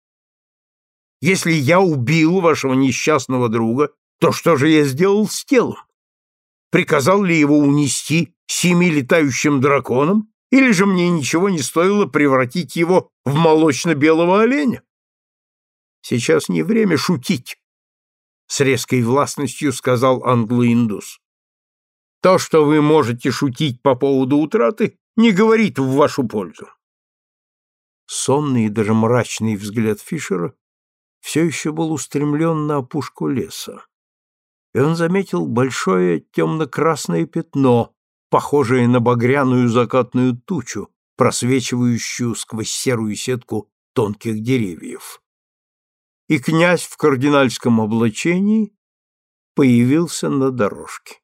Если я убил вашего несчастного друга, то что же я сделал с телом? Приказал ли его унести семи летающим драконом, или же мне ничего не стоило превратить его в молочно-белого оленя? Сейчас не время шутить, — с резкой властностью сказал англо-индус. То, что вы можете шутить по поводу утраты, не говорит в вашу пользу. Сонный и даже мрачный взгляд Фишера все еще был устремлен на опушку леса, и он заметил большое темно-красное пятно, похожее на багряную закатную тучу, просвечивающую сквозь серую сетку тонких деревьев. И князь в кардинальском облачении появился на дорожке.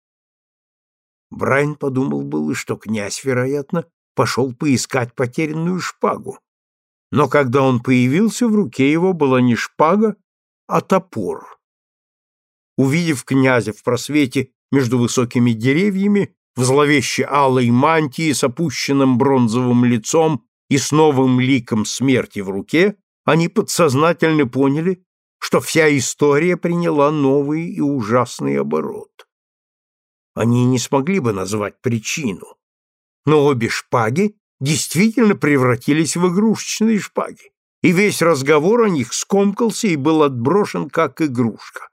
Брайан подумал было, что князь, вероятно, пошел поискать потерянную шпагу, но когда он появился, в руке его была не шпага, а топор. Увидев князя в просвете между высокими деревьями, в зловеще алой мантии с опущенным бронзовым лицом и с новым ликом смерти в руке, они подсознательно поняли, что вся история приняла новый и ужасный оборот. Они не смогли бы назвать причину, но обе шпаги действительно превратились в игрушечные шпаги, и весь разговор о них скомкался и был отброшен как игрушка.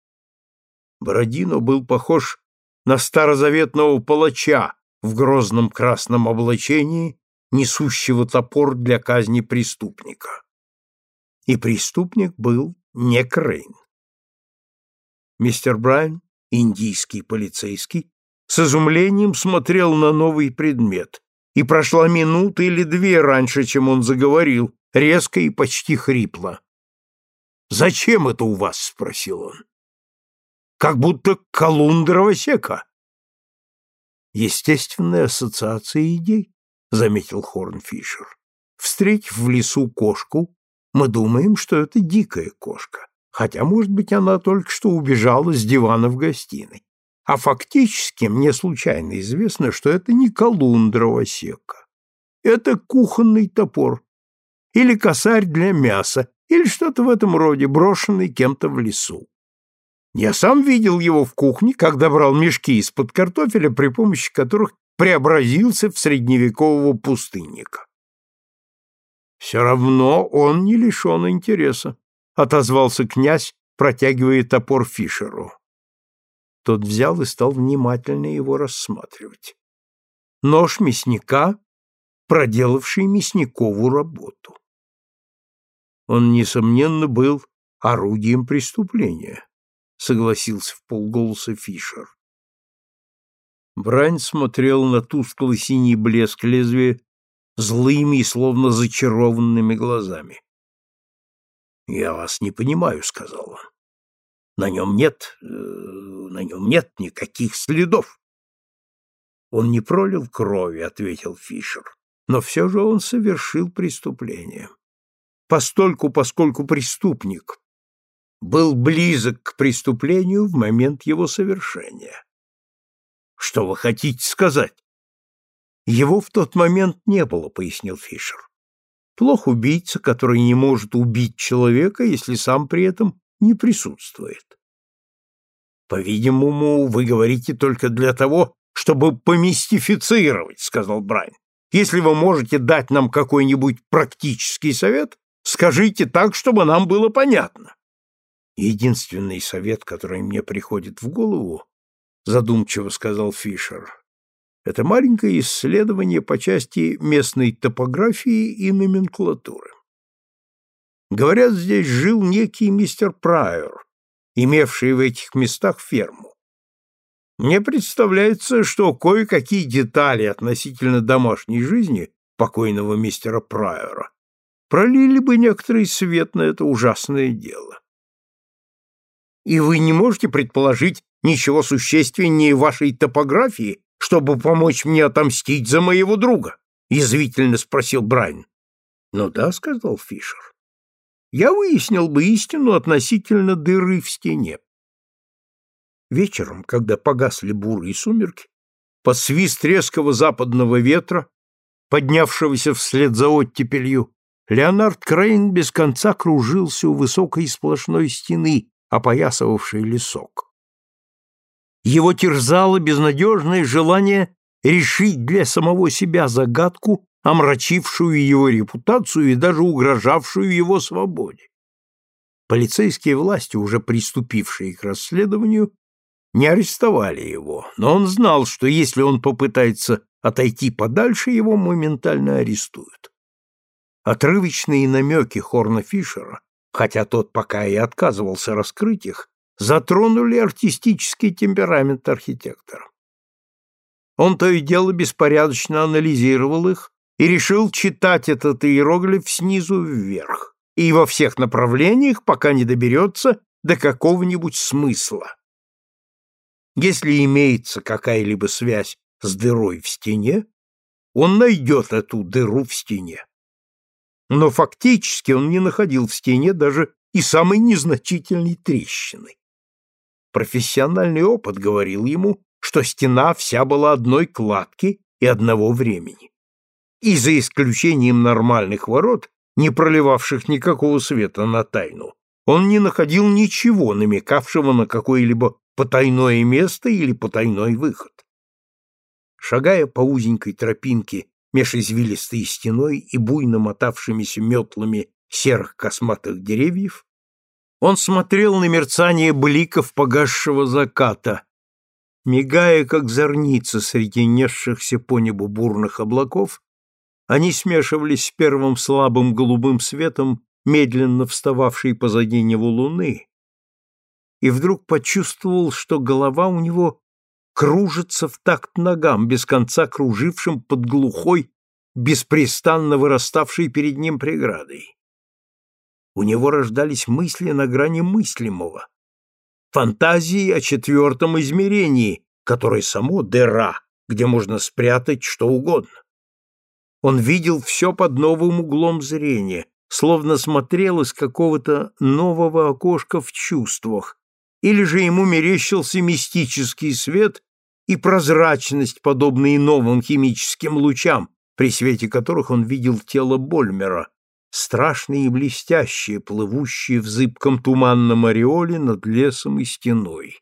Бородино был похож на старозаветного палача в грозном красном облачении, несущего топор для казни преступника. И преступник был не Крейн. Мистер Брайан, индийский полицейский, с изумлением смотрел на новый предмет, и прошла минута или две раньше, чем он заговорил, резко и почти хрипло. «Зачем это у вас?» — спросил он. «Как будто колундрова сека». «Естественная ассоциация идей», — заметил Хорнфишер. «Встретив в лесу кошку, мы думаем, что это дикая кошка, хотя, может быть, она только что убежала с дивана в гостиной. А фактически мне случайно известно, что это не колундрова сека. Это кухонный топор, или косарь для мяса, или что-то в этом роде, брошенный кем-то в лесу. Я сам видел его в кухне, когда брал мешки из-под картофеля, при помощи которых преобразился в средневекового пустынника. Все равно он не лишен интереса, — отозвался князь, протягивая топор Фишеру. Тот взял и стал внимательно его рассматривать. Нож мясника, проделавший мясникову работу. Он, несомненно, был орудием преступления, — согласился вполголоса Фишер. Брайн смотрел на тусклый синий блеск лезвия злыми и словно зачарованными глазами. — Я вас не понимаю, — сказал он. — На нем нет, э, на нем нет никаких следов. — Он не пролил крови, — ответил Фишер, — но все же он совершил преступление. Постольку, поскольку преступник был близок к преступлению в момент его совершения. Что вы хотите сказать? Его в тот момент не было, — пояснил Фишер. Плох убийца, который не может убить человека, если сам при этом не присутствует. По-видимому, вы говорите только для того, чтобы помистифицировать, — сказал Брайн. Если вы можете дать нам какой-нибудь практический совет, скажите так, чтобы нам было понятно. Единственный совет, который мне приходит в голову, — задумчиво сказал Фишер, — это маленькое исследование по части местной топографии и номенклатуры. Говорят, здесь жил некий мистер Прайор, имевший в этих местах ферму. Мне представляется, что кое-какие детали относительно домашней жизни покойного мистера Прайора пролили бы некоторый свет на это ужасное дело. И вы не можете предположить ничего существеннее вашей топографии, чтобы помочь мне отомстить за моего друга? — язвительно спросил Брайн. — Ну да, — сказал Фишер. — Я выяснил бы истину относительно дыры в стене. Вечером, когда погасли буры и сумерки, под свист резкого западного ветра, поднявшегося вслед за оттепелью, Леонард Крейн без конца кружился у высокой сплошной стены, опоясывавшей лесок. Его терзало безнадежное желание решить для самого себя загадку, омрачившую его репутацию и даже угрожавшую его свободе. Полицейские власти, уже приступившие к расследованию, не арестовали его, но он знал, что если он попытается отойти подальше, его моментально арестуют. Отрывочные намеки Хорна Фишера, хотя тот пока и отказывался раскрыть их, затронули артистический темперамент архитектора. Он то и дело беспорядочно анализировал их и решил читать этот иероглиф снизу вверх и во всех направлениях, пока не доберется до какого-нибудь смысла. Если имеется какая-либо связь с дырой в стене, он найдет эту дыру в стене. Но фактически он не находил в стене даже и самой незначительной трещины. Профессиональный опыт говорил ему, что стена вся была одной кладки и одного времени. И за исключением нормальных ворот, не проливавших никакого света на тайну, он не находил ничего, намекавшего на какое-либо потайное место или потайной выход. Шагая по узенькой тропинке меж извилистой стеной и буйно мотавшимися метлами серых косматых деревьев, он смотрел на мерцание бликов погасшего заката, мигая, как зорница среди несшихся по небу бурных облаков. Они смешивались с первым слабым голубым светом, медленно встававшей позади него луны, и вдруг почувствовал, что голова у него кружится в такт ногам, без конца кружившим под глухой, беспрестанно выраставшей перед ним преградой. У него рождались мысли на грани мыслимого, фантазии о четвертом измерении, которое само дыра, где можно спрятать что угодно. Он видел все под новым углом зрения, словно смотрел из какого-то нового окошка в чувствах, или же ему мерещился мистический свет и прозрачность, подобные новым химическим лучам, при свете которых он видел тело Больмера, страшные и блестящие, плывущие в зыбком туманном ореоле над лесом и стеной.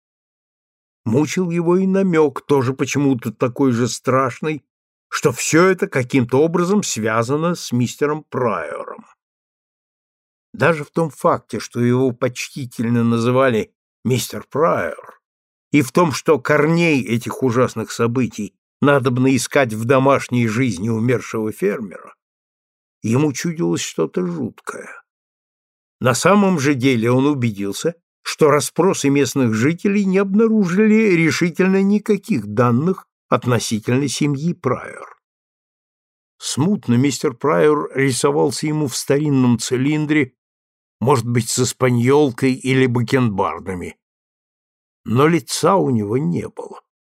Мучил его и намек, тоже почему-то такой же страшный, что все это каким-то образом связано с мистером Прайором. Даже в том факте, что его почтительно называли мистер Прайор, и в том, что корней этих ужасных событий надобно искать в домашней жизни умершего фермера, ему чудилось что-то жуткое. На самом же деле он убедился, что расспросы местных жителей не обнаружили решительно никаких данных относительно семьи Прайор. Смутно мистер Прайор рисовался ему в старинном цилиндре, может быть, с испаньолкой или бакенбардами, но лица у него не было.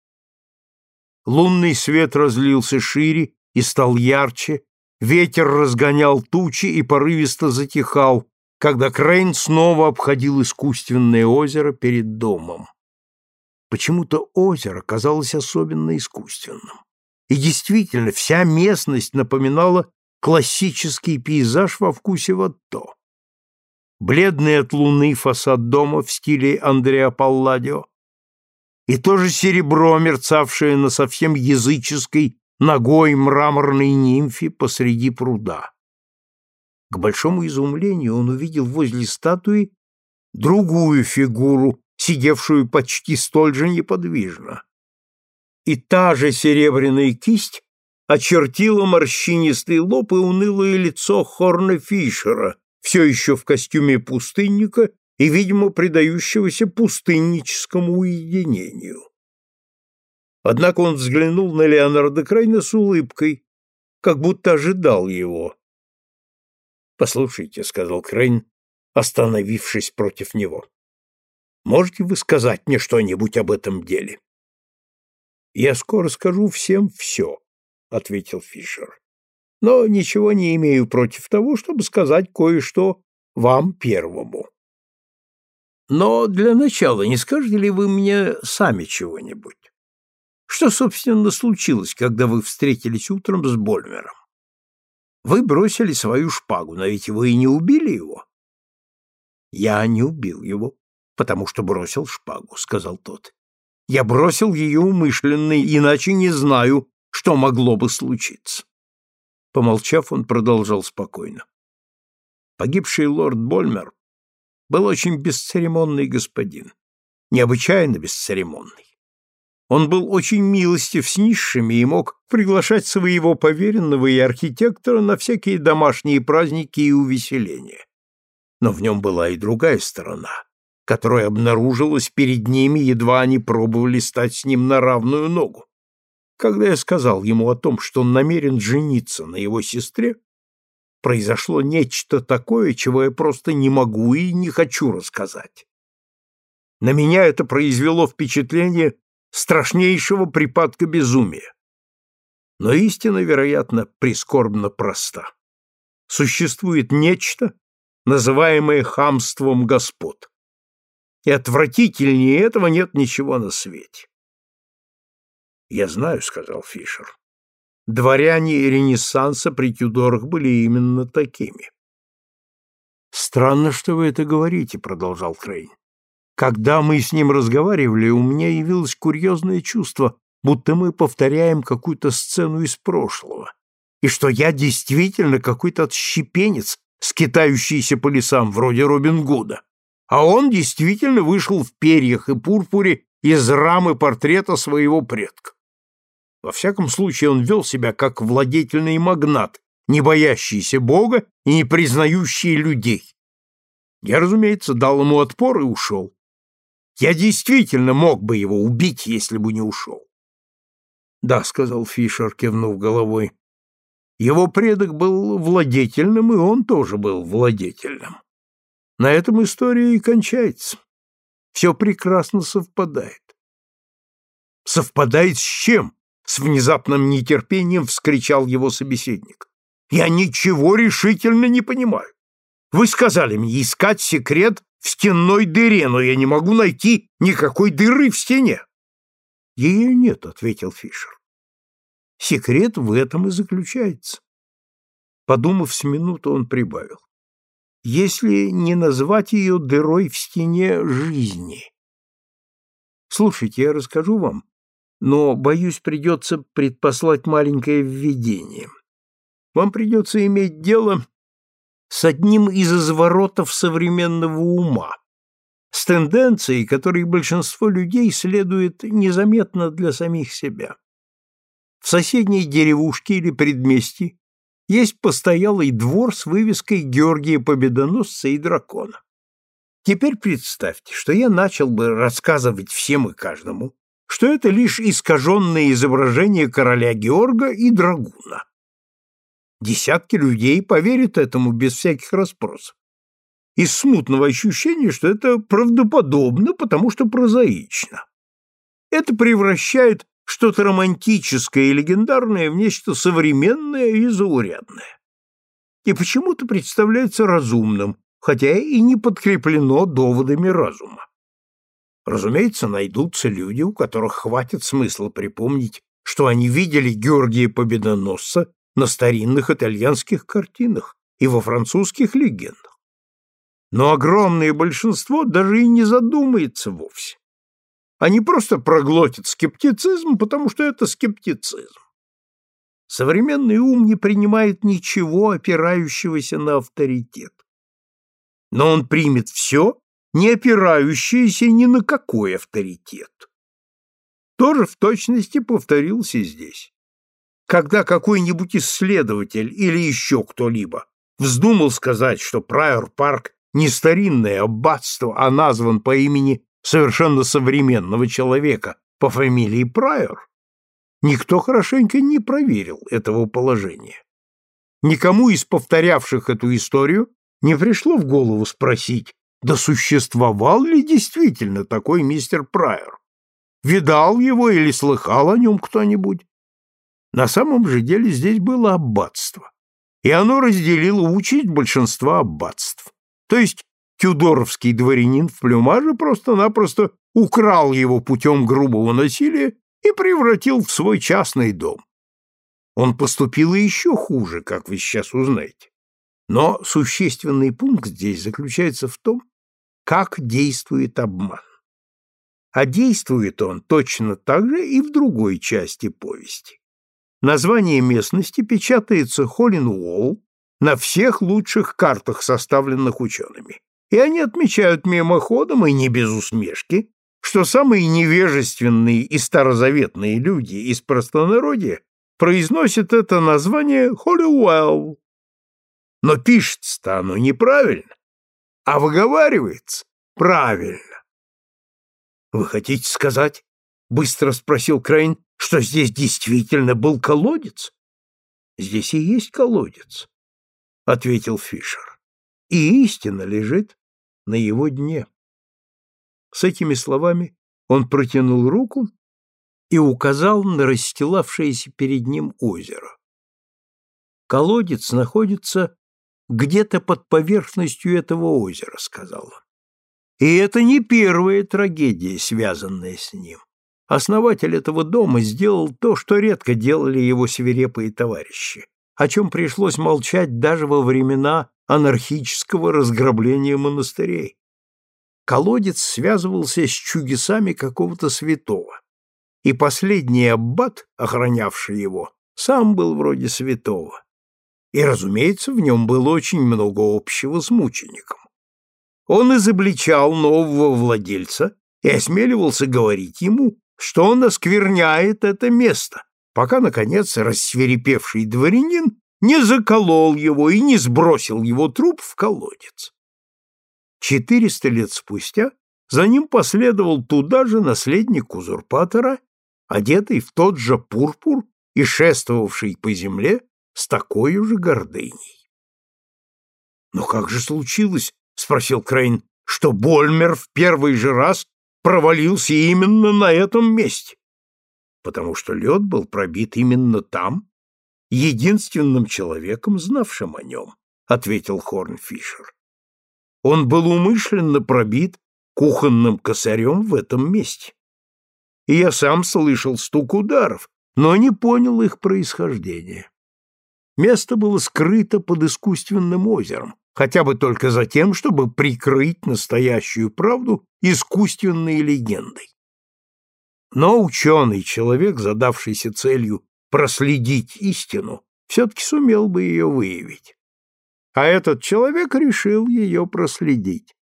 Лунный свет разлился шире и стал ярче, ветер разгонял тучи и порывисто затихал, когда Крейн снова обходил искусственное озеро перед домом. Почему-то озеро казалось особенно искусственным. И действительно, вся местность напоминала классический пейзаж во вкусе Ватто. Бледный от луны фасад дома в стиле Андреа Палладио и то же серебро, мерцавшее на совсем языческой ногой мраморной нимфе посреди пруда. К большому изумлению он увидел возле статуи другую фигуру, сидевшую почти столь же неподвижно. И та же серебряная кисть очертила морщинистый лоб и унылое лицо Хорна Фишера, все еще в костюме пустынника и, видимо, предающегося пустынническому уединению. Однако он взглянул на Леонарда Крейна с улыбкой, как будто ожидал его. «Послушайте», — сказал Крейн, остановившись против него, — «можете вы сказать мне что-нибудь об этом деле?» «Я скоро скажу всем все», — ответил Фишер, — «но ничего не имею против того, чтобы сказать кое-что вам первому. Но для начала не скажете ли вы мне сами чего-нибудь? Что, собственно, случилось, когда вы встретились утром с Больмером? Вы бросили свою шпагу, но ведь вы и не убили его». «Я не убил его, потому что бросил шпагу», — сказал тот. «Я бросил ее умышленно, иначе не знаю, что могло бы случиться». Помолчав, он продолжал спокойно. «Погибший лорд Больмер был очень бесцеремонный господин, необычайно бесцеремонный. Он был очень милостив с низшими и мог приглашать своего поверенного и архитектора на всякие домашние праздники и увеселения. Но в нем была и другая сторона, которая обнаружилась перед ними, едва они пробовали стать с ним на равную ногу. Когда я сказал ему о том, что он намерен жениться на его сестре, произошло нечто такое, чего я просто не могу и не хочу рассказать. На меня это произвело впечатление страшнейшего припадка безумия. Но истина, вероятно, прискорбно проста. Существует нечто, называемое хамством господ. И отвратительнее этого нет ничего на свете. «Я знаю», — сказал Фишер. «Дворяне Ренессанса при Тюдорах были именно такими». «Странно, что вы это говорите», — продолжал Крейн. «Когда мы с ним разговаривали, у меня явилось курьезное чувство, будто мы повторяем какую-то сцену из прошлого, и что я действительно какой-то отщепенец, скитающийся по лесам, вроде Робин Гуда, а он действительно вышел в перьях и пурпуре из рамы портрета своего предка. Во всяком случае, он вел себя как владетельный магнат, не боящийся Бога и не признающий людей. Я, разумеется, дал ему отпор и ушел. Я действительно мог бы его убить, если бы не ушел». «Да», — сказал Фишер, кивнув головой, — «его предок был владетельным, и он тоже был владетельным. На этом история и кончается. Все прекрасно совпадает». «Совпадает с чем?» — с внезапным нетерпением вскричал его собеседник. «Я ничего решительно не понимаю. Вы сказали мне искать секрет в стенной дыре, но я не могу найти никакой дыры в стене». «Ее нет», — ответил Фишер. «Секрет в этом и заключается. Подумав с минуту, он прибавил: если не назвать ее дырой в стене жизни. Слушайте, я расскажу вам, но, боюсь, придется предпослать маленькое введение. Вам придется иметь дело с одним из изворотов современного ума, с тенденцией, которой большинство людей следует незаметно для самих себя. В соседней деревушке или предместье есть постоялый двор с вывеской Георгия Победоносца и дракона. Теперь представьте, что я начал бы рассказывать всем и каждому, что это лишь искаженное изображение короля Георга и драгуна. Десятки людей поверят этому без всяких расспросов. Из смутного ощущения, что это правдоподобно, потому что прозаично. Это превращает что-то романтическое и легендарное в нечто современное и заурядное. И почему-то представляется разумным, хотя и не подкреплено доводами разума. Разумеется, найдутся люди, у которых хватит смысла припомнить, что они видели Георгия Победоносца на старинных итальянских картинах и во французских легендах. Но огромное большинство даже и не задумается вовсе. Они просто проглотят скептицизм, потому что это скептицизм. Современный ум не принимает ничего, опирающегося на авторитет. Но он примет все, не опирающееся ни на какой авторитет. Тоже в точности повторился здесь. Когда какой-нибудь исследователь или еще кто-либо вздумал сказать, что Прайор-парк не старинное аббатство, а назван по имени совершенно современного человека по фамилии Прайор, никто хорошенько не проверил этого положения. Никому из повторявших эту историю не пришло в голову спросить, да существовал ли действительно такой мистер Прайор? Видал его или слыхал о нем кто-нибудь? На самом же деле здесь было аббатство, и оно разделило участь большинства аббатств. То есть тюдоровский дворянин в плюмаже просто-напросто украл его путем грубого насилия и превратил в свой частный дом. Он поступил и еще хуже, как вы сейчас узнаете. Но существенный пункт здесь заключается в том, как действует обман. А действует он точно так же и в другой части повести. Название местности печатается Холлин-Уолл на всех лучших картах, составленных учеными. И они отмечают мимоходом и не без усмешки, что самые невежественные и старозаветные люди из простонародья произносят это название Холлиуэлл. Но пишется-то оно неправильно, а выговаривается правильно. «Вы хотите сказать, — быстро спросил Крейн, — что здесь действительно был колодец?» «Здесь и есть колодец», — ответил Фишер, — «и истина лежит на его дне». С этими словами он протянул руку и указал на расстилавшееся перед ним озеро. «Колодец находится где-то под поверхностью этого озера», — сказал он. «И это не первая трагедия, связанная с ним. Основатель этого дома сделал то, что редко делали его свирепые товарищи, о чем пришлось молчать даже во времена анархического разграбления монастырей. Колодец связывался с чудесами какого-то святого, и последний аббат, охранявший его, сам был вроде святого. И, разумеется, в нем было очень много общего с мучеником. Он изобличал нового владельца и осмеливался говорить ему, что он оскверняет это место, пока, наконец, рассвирепевший дворянин не заколол его и не сбросил его труп в колодец. Четыреста лет спустя за ним последовал туда же наследник узурпатора, одетый в тот же пурпур и шествовавший по земле с такой же гордыней. «Но как же случилось, — спросил Крейн, — что Больмер в первый же раз провалился именно на этом месте?» «Потому что лед был пробит именно там, единственным человеком, знавшим о нем», — ответил Хорнфишер. «Он был умышленно пробит кухонным косарем в этом месте. И я сам слышал стук ударов, но не понял их происхождения. Место было скрыто под искусственным озером, хотя бы только за тем, чтобы прикрыть настоящую правду искусственной легендой. Но ученый человек, задавшийся целью проследить истину, все-таки сумел бы ее выявить. А этот человек решил ее проследить.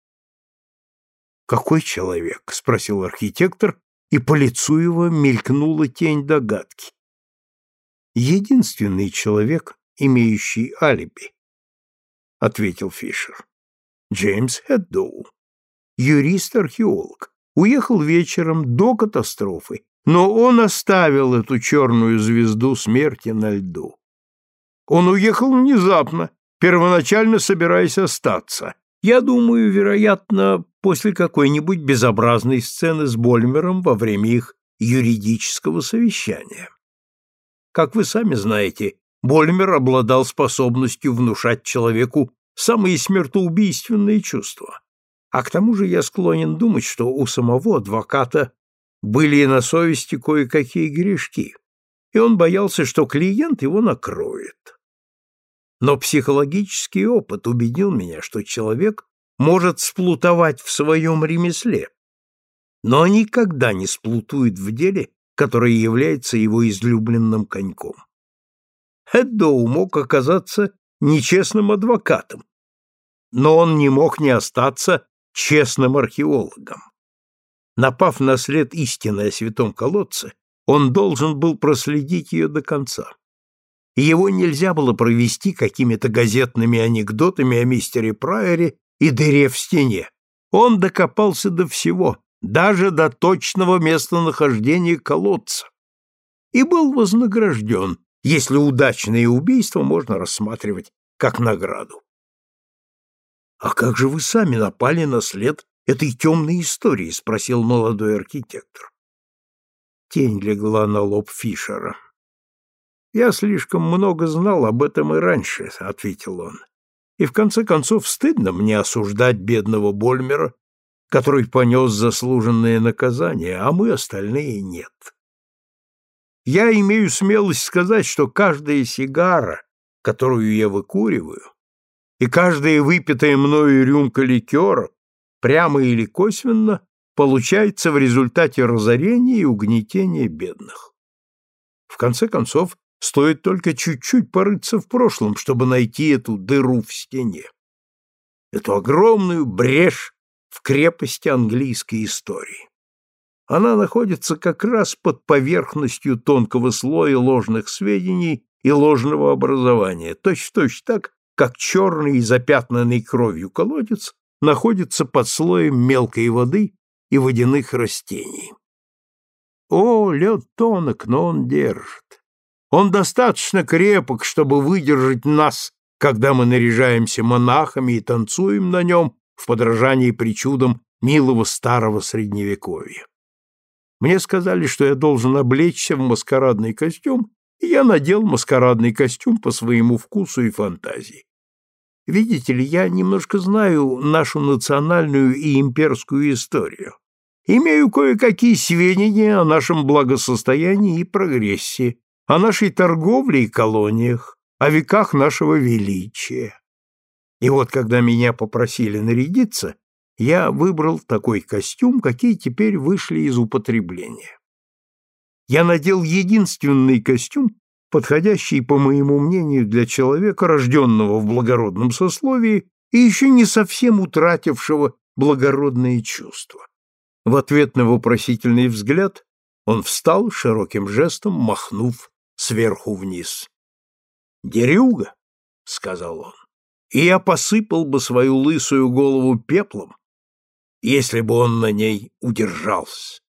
«Какой человек?» — спросил архитектор, и по лицу его мелькнула тень догадки. «Единственный человек, имеющий алиби», — ответил Фишер. «Джеймс Хэддоу, юрист-археолог, уехал вечером до катастрофы, но он оставил эту черную звезду смерти на льду. Он уехал внезапно, первоначально собираясь остаться. Я думаю, вероятно, после какой-нибудь безобразной сцены с Больмером во время их юридического совещания. Как вы сами знаете, Больмер обладал способностью внушать человеку самые смертоубийственные чувства. А к тому же я склонен думать, что у самого адвоката были на совести кое-какие грешки, и он боялся, что клиент его накроет. Но психологический опыт убедил меня, что человек может сплутовать в своем ремесле, но никогда не сплутует в деле, которое является его излюбленным коньком. Хэддоу мог оказаться нечестным адвокатом, но он не мог не остаться честным археологом. Напав на след истины о святом колодце, он должен был проследить ее до конца. И его нельзя было провести какими-то газетными анекдотами о мистере Прайере и дыре в стене. Он докопался до всего, даже до точного местонахождения колодца, и был вознагражден, если удачное убийство можно рассматривать как награду. «А как же вы сами напали на след этой темной истории?» — спросил молодой архитектор. Тень легла на лоб Фишера. «Я слишком много знал об этом и раньше», — ответил он. «И в конце концов стыдно мне осуждать бедного Больмера, который понес заслуженное наказание, а мы остальные нет. Я имею смелость сказать, что каждая сигара, которую я выкуриваю, и каждая выпитая мною рюмка ликера, прямо или косвенно, получается в результате разорения и угнетения бедных. В конце концов, стоит только чуть-чуть порыться в прошлом, чтобы найти эту дыру в стене, эту огромную брешь в крепости английской истории. Она находится как раз под поверхностью тонкого слоя ложных сведений и ложного образования, точь-в-точь так, как черный и запятнанный кровью колодец находится под слоем мелкой воды и водяных растений. О, лед тонок, но он держит. Он достаточно крепок, чтобы выдержать нас, когда мы наряжаемся монахами и танцуем на нем в подражании причудам милого старого средневековья. Мне сказали, что я должен облечься в маскарадный костюм, и я надел маскарадный костюм по своему вкусу и фантазии. Видите ли, я немножко знаю нашу национальную и имперскую историю. Имею кое-какие сведения о нашем благосостоянии и прогрессе, о нашей торговле и колониях, о веках нашего величия. И вот, когда меня попросили нарядиться, я выбрал такой костюм, какие теперь вышли из употребления. Я надел единственный костюм, подходящий, по моему мнению, для человека, рожденного в благородном сословии и еще не совсем утратившего благородные чувства. В ответ на вопросительный взгляд он встал широким жестом, махнув сверху вниз. «Дерюга», — сказал он, — «и я посыпал бы свою лысую голову пеплом, если бы он на ней удержался».